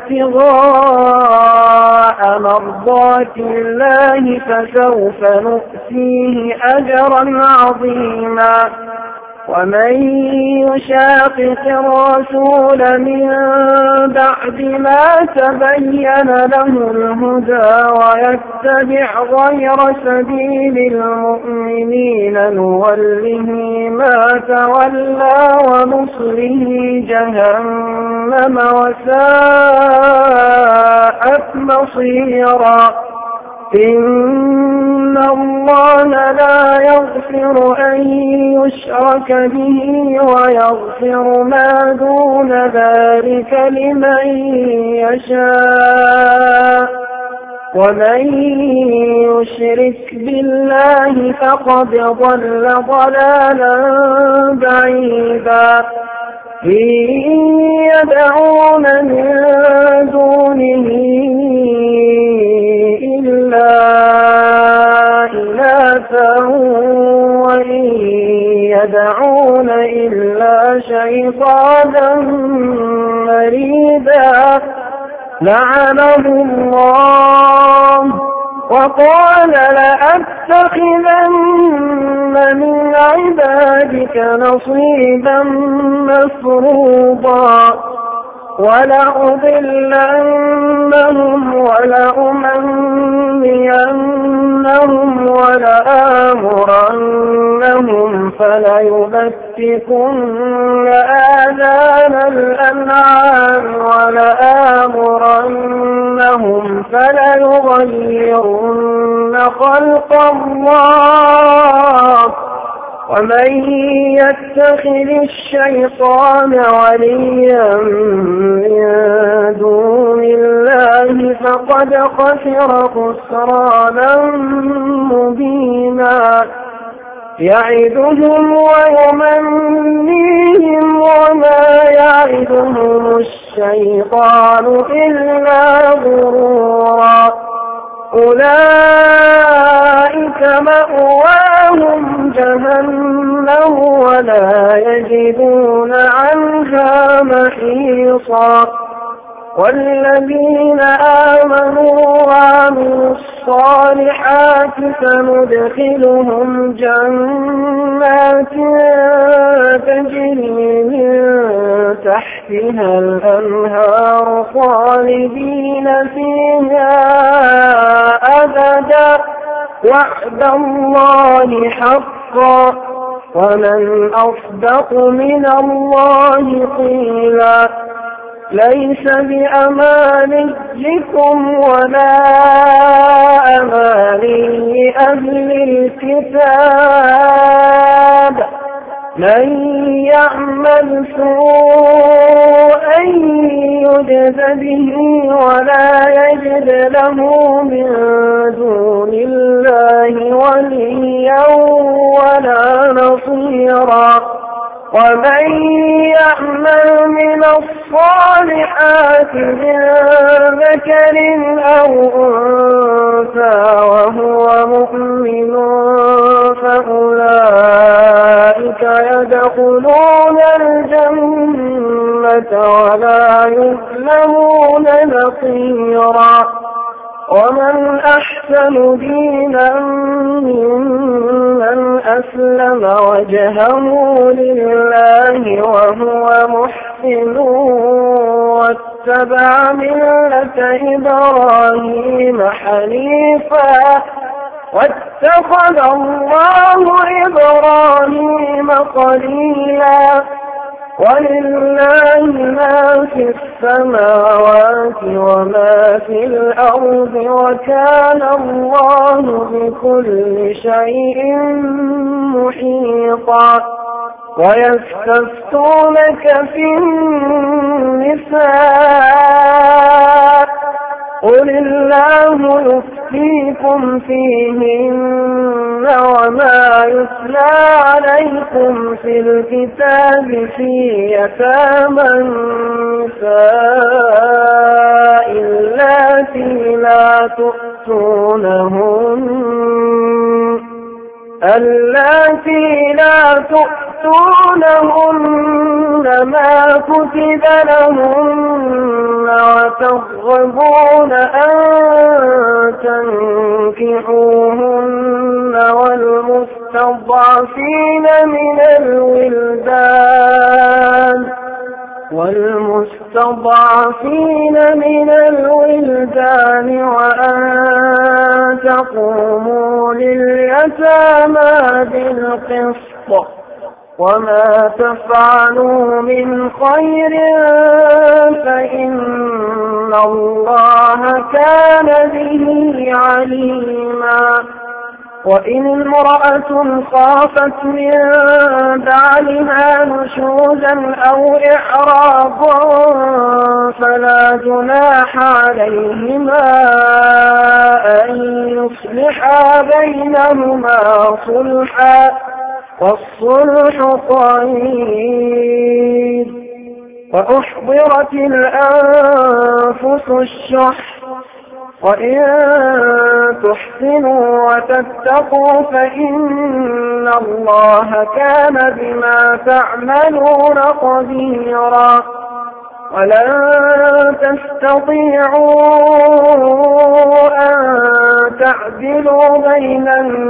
ابتغاء مرضات الله فسوف نؤتيه أجرا عظيما ومن يشاقق الرسول من بعد ما تبين له الهدى ويتبع غير سبيل المؤمنين نوله ما تولى ونصله جهنم وساءت مصيرا إن الله لا يغفر أن يشرك به ويغفر ما دون ذلك لمن يشاء ومن يشرك بالله فقد ضل ضلالا بعيدا إن يدعون من دونه إلا إناثا وإن يدعون إلا شيطانا مريدا لعنه الله وقال لأتخذن من عبادك نصيبا مفروضا ولأضلنهم ولأمنينهم ولآمرنهم فليبتكن آذان الأنعام ولآمرنهم فليغيرن خلق الله ومن يتخذ الشيطان وليا من دون الله فقد خسر خسرانا مبينا يعدهم ويمنيهم وما يعدهم الشيطان إلا غرورا أولئك مأواهم جهنم ولا يجدون عنها محيصا والذين آمنوا وعملوا الصالحات سندخلهم جنات تجري من تحتها الأنهار خالدين فيها أبدا وعد الله حقا ومن أصدق من الله قيلا ليس بأمانيكم ولا أماني أهل الكتاب من يعمل سوءا يجز به ولا يجد له من دون الله وليا ولا نصيرا ومن يعمل من الصالحات من ذكر أو أنثى وهو مؤمن فأولئك يدخلون الجنة ولا يظلمون نقيرا ومن أحسن دينا ممن أسلم وجهه لله وهو محسن واتبع ملة إبراهيم حنيفا واتخذ الله إبراهيم خليلا ولله ما في السماوات وما في الأرض وكان الله بكل شيء محيطا ويستفتونك في النساء قل الله يفتيكم فيهن وما يتلى عليكم في الكتاب في يتامى النساء اللاتي لا تؤتونهن اللاتي لا تؤتونهن ما كتب لهن وترغبون أن تنكحوهن والمستضعفين من الولدان والمستضعفين من الولدان وأن تقوموا لليتامى بالقسط وما تفعلوا من خير فإن الله كان به عليما وإن امرأة خافت من بعلها نشوزا أو إعراضا فلا جناح عليهما أن يصلحا بينهما صلحا والصلح خير وأحضرت الأنفس الشح وإن تحسنوا وتتقوا فإن الله كان بما تعملون خبيرا ولن تستطيعوا أن تعدلوا بين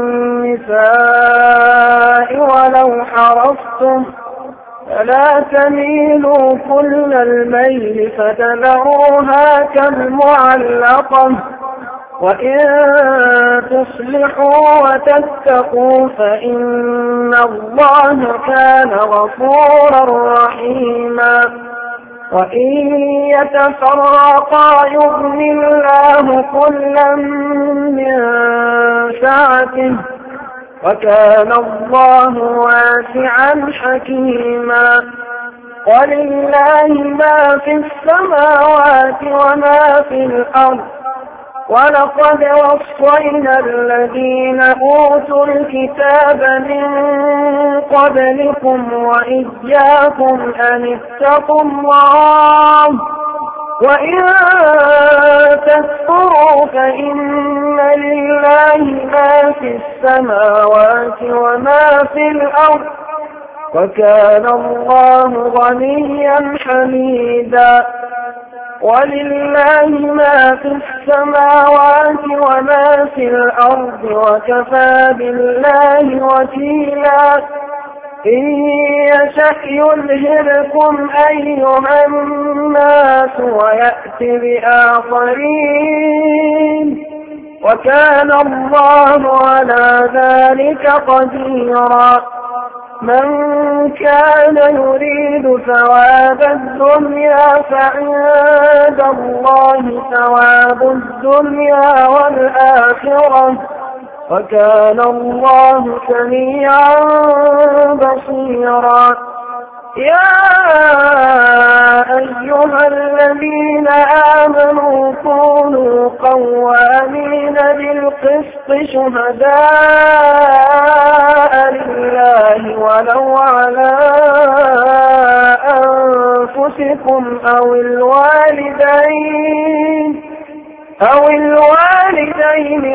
النساء ولو حرصتم فلا تميلوا كل الميل فتذروها كالمعلقة وإن تصلحوا وتتقوا فإن الله كان غفورا رحيما وإن يتفرقا يغن الله كلا من سعته وكان الله واسعا حكيما ولله ما في السماوات وما في الأرض ولقد وصينا الذين أوتوا الكتاب الكتاب من قبلكم وإياكم أن اتقوا الله وإن تكفروا فإن لله ما في السماوات وما في الأرض وكان الله غنيا حميدا. ولله ما في السماوات وما في الأرض وكفى بالله وكيلا. إن يشأ يذهبكم أيها الناس ويأتي بآخرين وكان الله على ذلك قديرا. من كان يريد ثواب الدنيا فعند الله ثواب الدنيا والآخرة وكان الله سميعا بصيرا. يا أيها الذين آمنوا كونوا قوامين بالقسط شهداء لله ولو على أنفسكم أو الوالدين أو الوالدين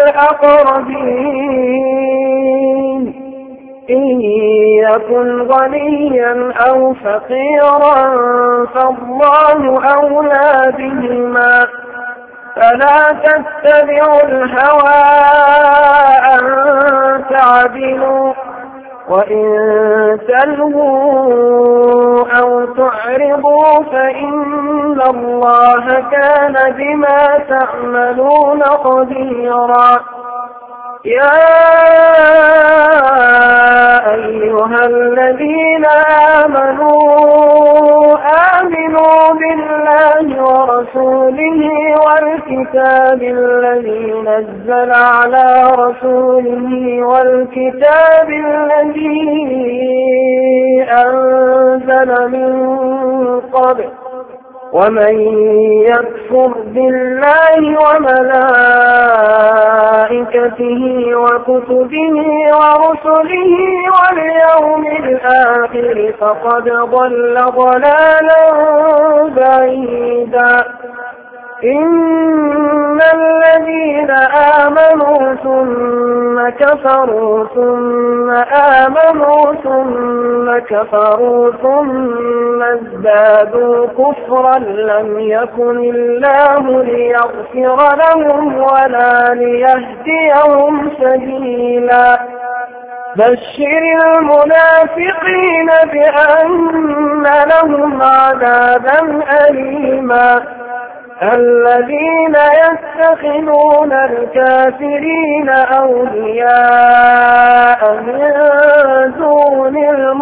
والأقربين إن يكن غنيا أو فقيرا فالله أولى بهما فلا تتبعوا الهوى أن تعدلوا وإن تلووا أو تعرضوا فإن الله كان بما تعملون خبيرا. يا أيها الذين آمنوا آمنوا بالله ورسوله والكتاب الذي نزل على رسوله والكتاب الذي أنزل من قبل ومن يكفر بالله وملائكته وكتبه ورسله واليوم الآخر فقد ضل ضلالا بعيدا. إن الذين آمنوا ثم كفروا ثم آمنوا ثم كفروا ثم ازدادوا كفرا لم يكن الله ليغفر لهم ولا ليهديهم سبيلا. بشر المنافقين بأن لهم عذابا أليما. الذين يتخذون الكافرين أولياء من دون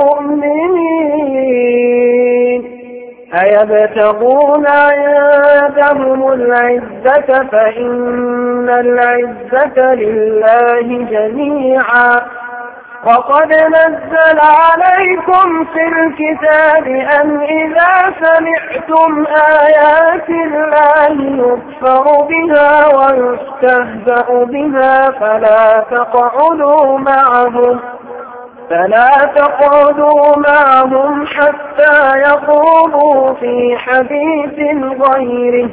المؤمنين أيبتغون عندهم العزة فإن العزة لله جميعا. وقد نزل عليكم في الكتاب أن إذا سمعتم آيات الله يكفر بها ويستهزأ بها فلا تقعدوا معهم فلا تقعدوا معهم حتى يخوضوا في حديث غيره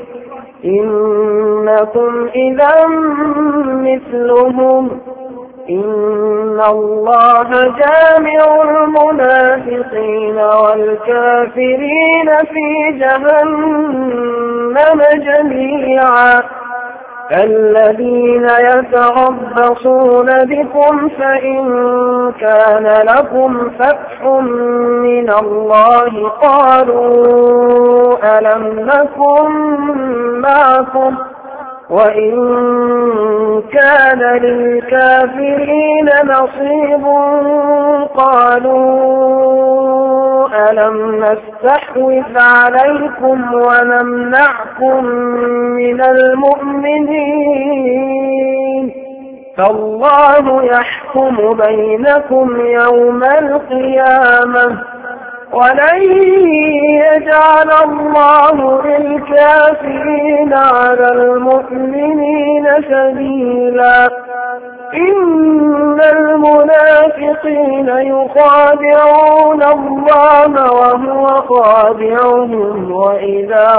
إنكم إذا مثلهم. إن الله جامع المنافقين والكافرين في جهنم جميعا. الذين يتربصون بكم فإن كان لكم فتح من الله قالوا ألم نكن معكم وإن كان للكافرين نصيب قالوا ألم نستحوذ عليكم ونمنعكم من المؤمنين فالله يحكم بينكم يوم القيامة ولن يجعل الله للكافرين على المؤمنين سبيلا. إن المؤمنين المنافقين يخادعون الله وهو خادعهم وإذا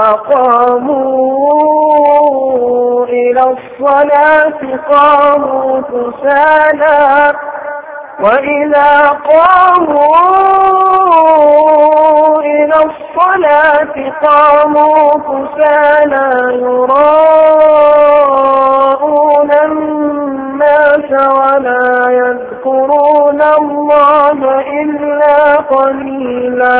قاموا إلى الصلاة قاموا كسالى وإذا قاموا إلى الصلاة قاموا كسالى يراءون الناس ولا يذكرون الله إلا قليلا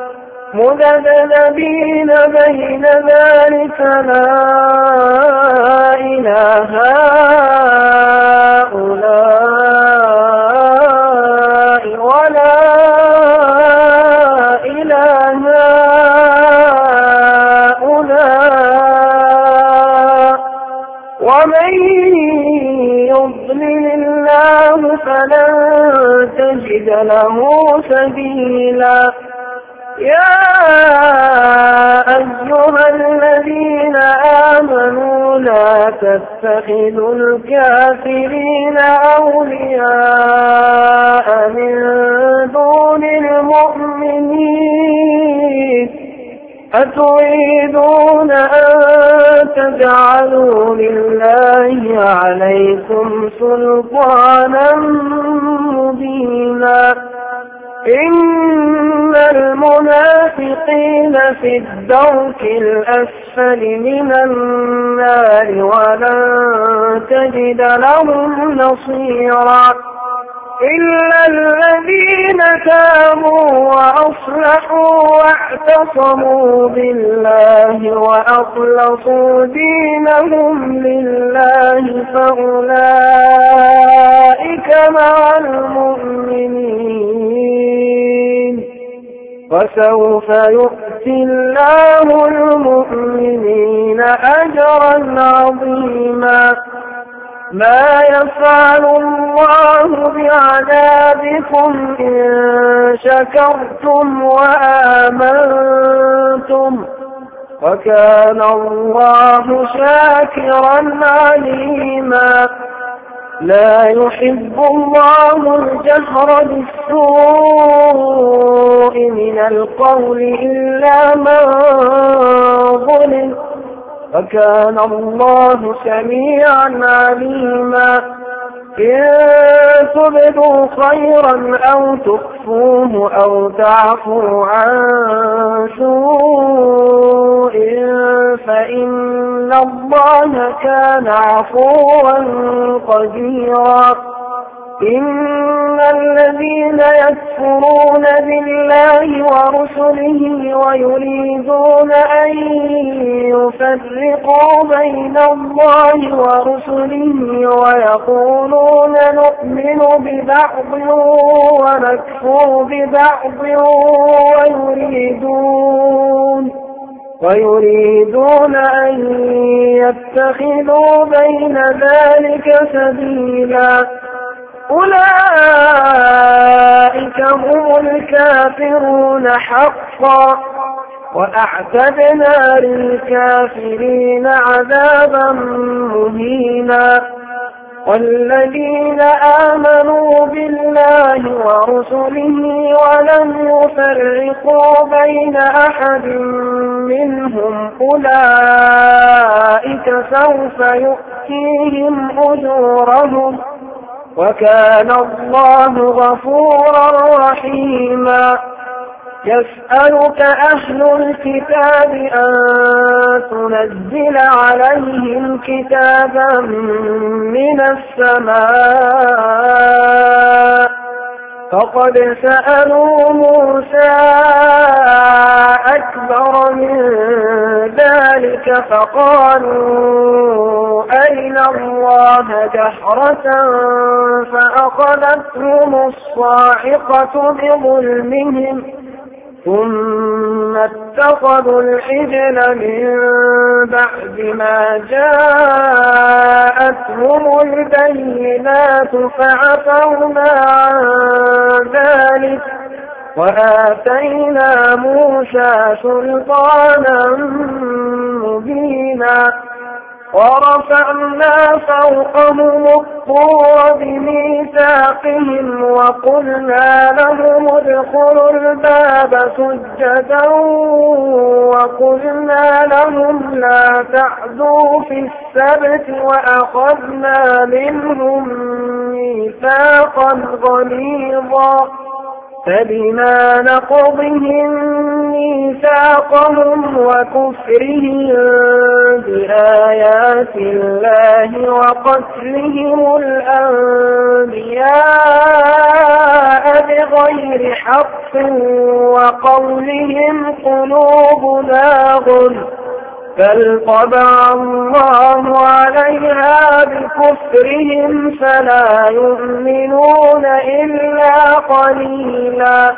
مذبذبين بين ذلك لا إله هؤلاء ولا إله هؤلاء ومن يضلل الله فلن تجد له سبيلا يا أيها الذين آمنوا لا تتخذوا الكافرين أولياء من دون المؤمنين أتريدون أن تجعلوا لله عليكم سلطانا مبينا إن المنافقين في الدرك الأسفل من النار ولن تجد لهم نصيرا إلا الذين تابوا وأصلحوا واعتصموا بالله وأخلصوا دينهم لله فأولئك مع المؤمنين وسوف يؤتي الله المؤمنين أجرا عظيما ما يفعل الله بعذابكم إن شكرتم وآمنتم وكان الله شاكرا عليما لا يحب الله الجهر بالسوء من القول إلا من ظلم وكان الله سميعا عليما إن تبدوا خيرا أو تخفوه أو تعفوا عن سوء فإن الله كان عفوا قديرا إن الذين يكفرون بالله ورسله ويريدون أن يفرقوا بين الله ورسله ويقولون نؤمن ببعض ونكفر ببعض ويريدون ويريدون أن يتخذوا بين ذلك سبيلا أولئك هم الكافرون حقا وأعتدنا للكافرين عذابا مهينا والذين آمنوا بالله ورسله ولم يفرقوا بين أحد منهم أولئك سوف يؤتيهم أجورهم وكان الله غفورا رحيما يسألك أهل الكتاب أن تنزل عليهم كتابا من السماء فقد سألوا موسى أكبر من ذلك فقالوا أرنا الله جهرة فأخذتهم الصاعقة بظلمهم ثم اتخذوا العجل من بعد ما جاءتهم البينات فعفونا عن ذلك وآتينا موسى سلطانا مبينا ورفعنا فوقهم الطور بميثاقهم أعناقهم وقلنا لهم ادخلوا الباب سجدا وقلنا لهم لا تعدوا في السبت وأخذنا منهم ميثاقا غليظا فبما نقضهم ميثاقهم وكفرهم بآيات الله وقتلهم الأنبياء بغير حق وقولهم قلوبنا غلف بل طبع الله عليها بكفرهم فلا يؤمنون إلا قليلا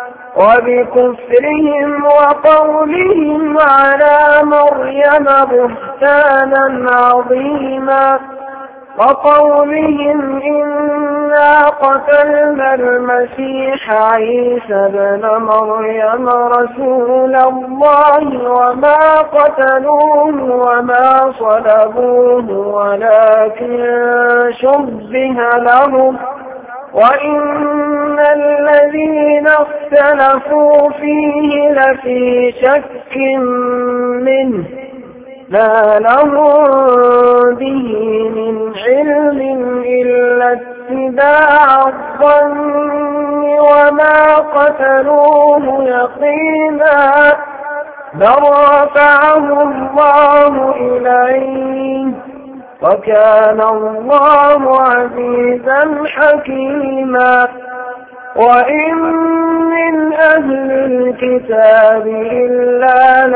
وبكفرهم وقولهم على مريم بهتانا عظيما وقولهم إنا قتلنا المسيح عيسى ابن مريم رسول الله وما قتلوه وما صلبوه ولكن شبه لهم وإن الذين اختلفوا فيه لفي شك منه ما لهم به من علم إلا اتباع الظن وما قتلوه يقينا بل رفعه الله إليه وكان الله عزيزا حكيما وإن من أهل الكتاب إلا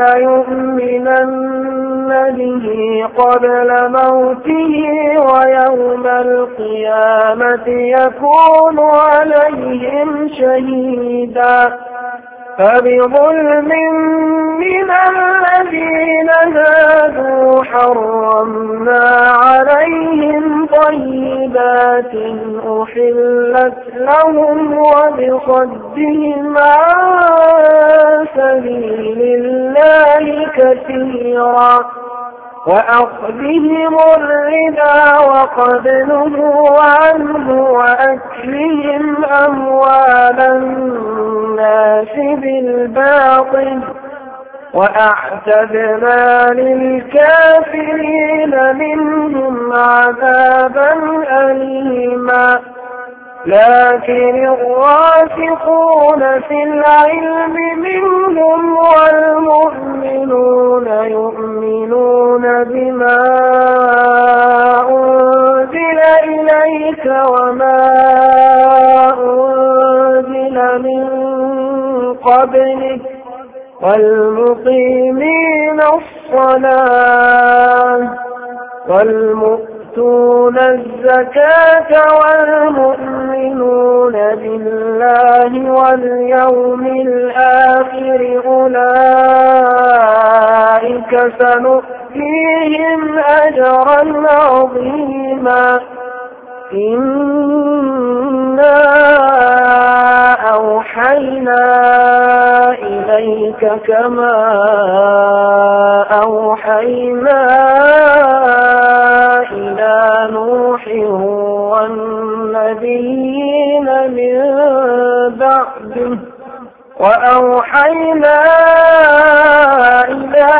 ليؤمنن به قبل موته ويوم القيامة يكون عليهم شهيدا فبظلم من الذين هادوا حرمنا عليهم طيبات أحلت لهم وبصدهم عن سبيل الله كثيرا وأخذهم الربا وقد نهوا عنه وأكلهم أموال الناس بالباطل وأعتدنا للكافرين منهم عذابا أليما لكن الراسخون في العلم منهم والمؤمنون يؤمنون بما أنزل إليك وما أنزل من قبلك والمقيمين الصلاة والمؤتون الزكاة والمؤمنون بالله واليوم الآخر أولئك سنؤتيهم أجرا عظيما إنا أوحينا إليك كما أوحينا إلى نوح والنبيين من بعده وأوحينا إلى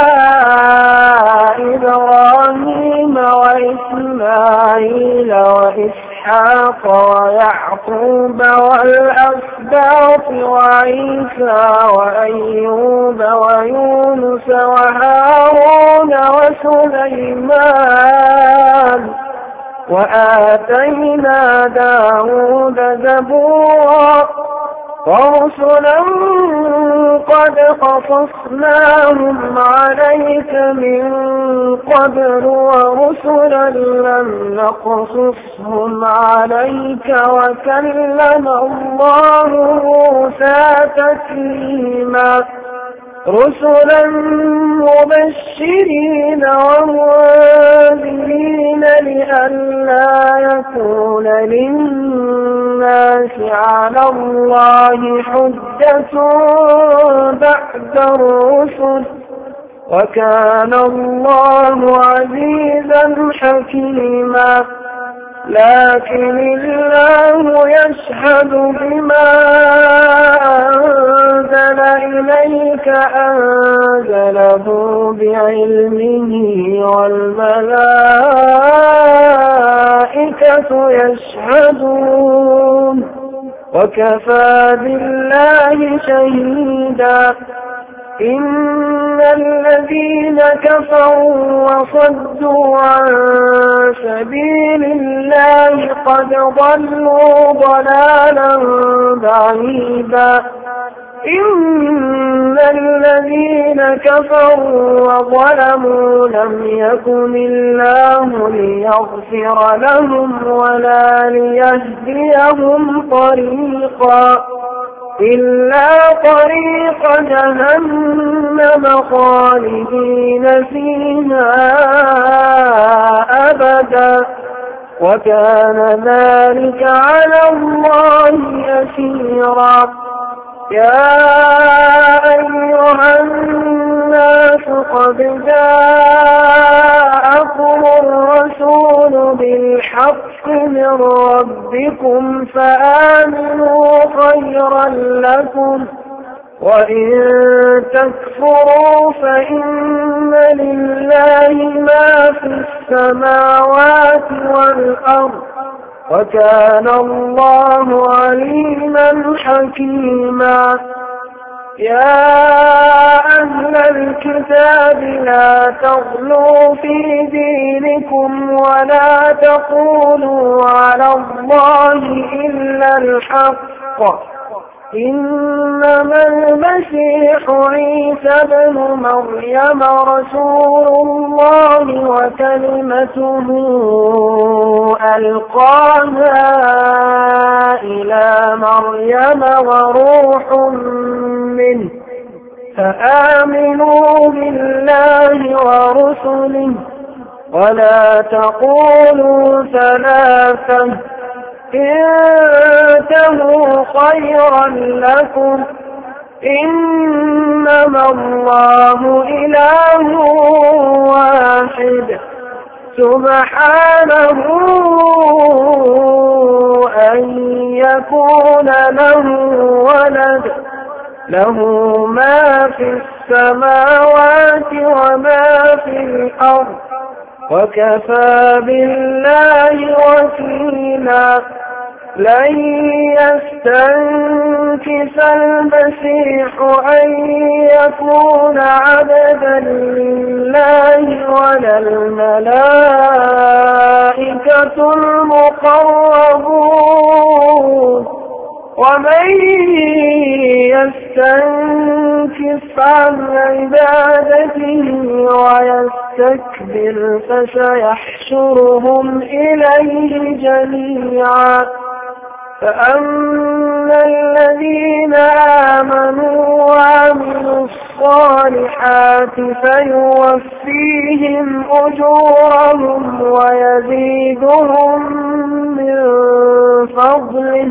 إبراهيم وإسماعيل وإسحاق ويعقوب والأسباط وعيسى وأيوب ويونس وهارون وسليمان وآتينا داود زبورا ورسلا قد قصصناهم عليك من قبل ورسلا لم نقصصهم عليك وكلم الله موسى تكليما رسلا مبشرين ومنذرين لئلا يكون للناس على الله حجة بعد الرسل وكان الله عزيزا حكيما لكن الله يشهد بما أنزل إليك أنزله بعلمه والملائكة يشهدون وكفى بالله شهيدا إن الذين كفروا وصدوا عن سبيل الله قد ضلوا ضلالا بعيدا إن الذين كفروا وظلموا لم يكن الله ليغفر لهم ولا ليهديهم طريقا إلا طريق جهنم خالدين فيها أبدا وكان ذلك على الله يسيرا يا أيها الناس قد جاءكم الرسول بالحق من ربكم فآمنوا خيرا لكم وإن تكفروا فإن لله ما في السماوات والأرض وكان الله عليما حكيما يا أهل الكتاب لا تغلوا في دينكم ولا تقولوا على الله إلا الحق إنما المسيح عيسى بن مريم رسول الله وكلمته ألقاها إلى مريم وروح منه فآمنوا بالله ورسله ولا تقولوا ثلاثة انتهوا خيرا لكم إنما الله إله واحد سبحانه أن يكون له ولد له ما في السماوات وما في الأرض وكفى بالله وكيلا لن يستنكف المسيح أن يكون عبدا لله ولا الملائكة المقربون ومن يستنكف عن عبادته ويستكبر فسيحشرهم إليه جميعا فأما الذين آمنوا وعملوا الصالحات فيوفيهم أجورهم ويزيدهم من فضله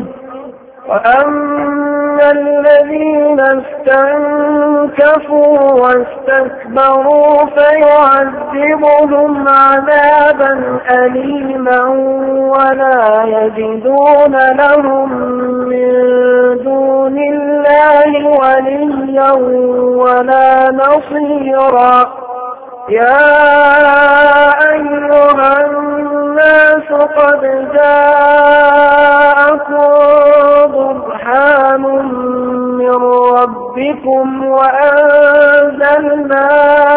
وأما الذين استنكفوا واستكبروا فيعذبهم عذابا أليما ولا يجدون لهم من دون الله وليا ولا نصيرا يا أيها الناس قد جاءكم برهان من ربكم وأنزلنا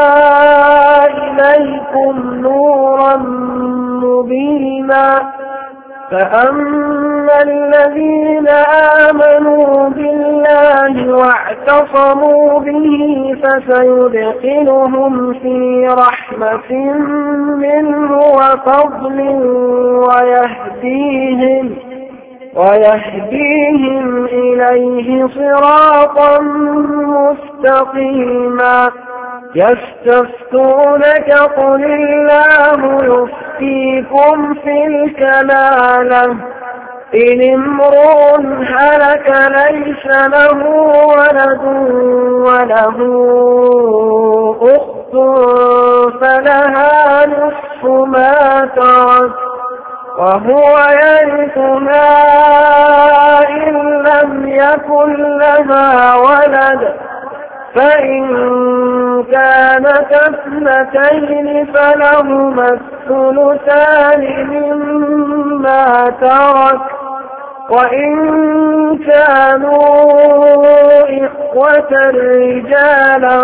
إليكم نورا مبينا فأما الذين آمنوا بالله واعتصموا به فسيدخلهم في رحمة منه وفضل ويهديهم ويهديهم إليه صراطا مستقيما يستفتونك قل الله يفتيكم في الكلالة إن امرؤ هلك ليس له ولد وله أخت فلها نصف ما ترك وهو يرثها إن لم يكن لها ولد فإن كانت اثنتين فلهما الثلثان مما ترك وإن كانوا إخوة رجالا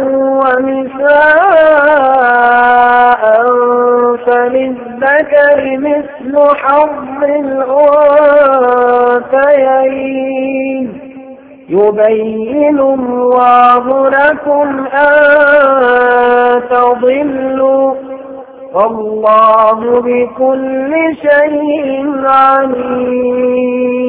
ونساء فللذكر مثل حظ الأنثيين يبين الله لكم أن تضلوا والله بكل شيء عليم.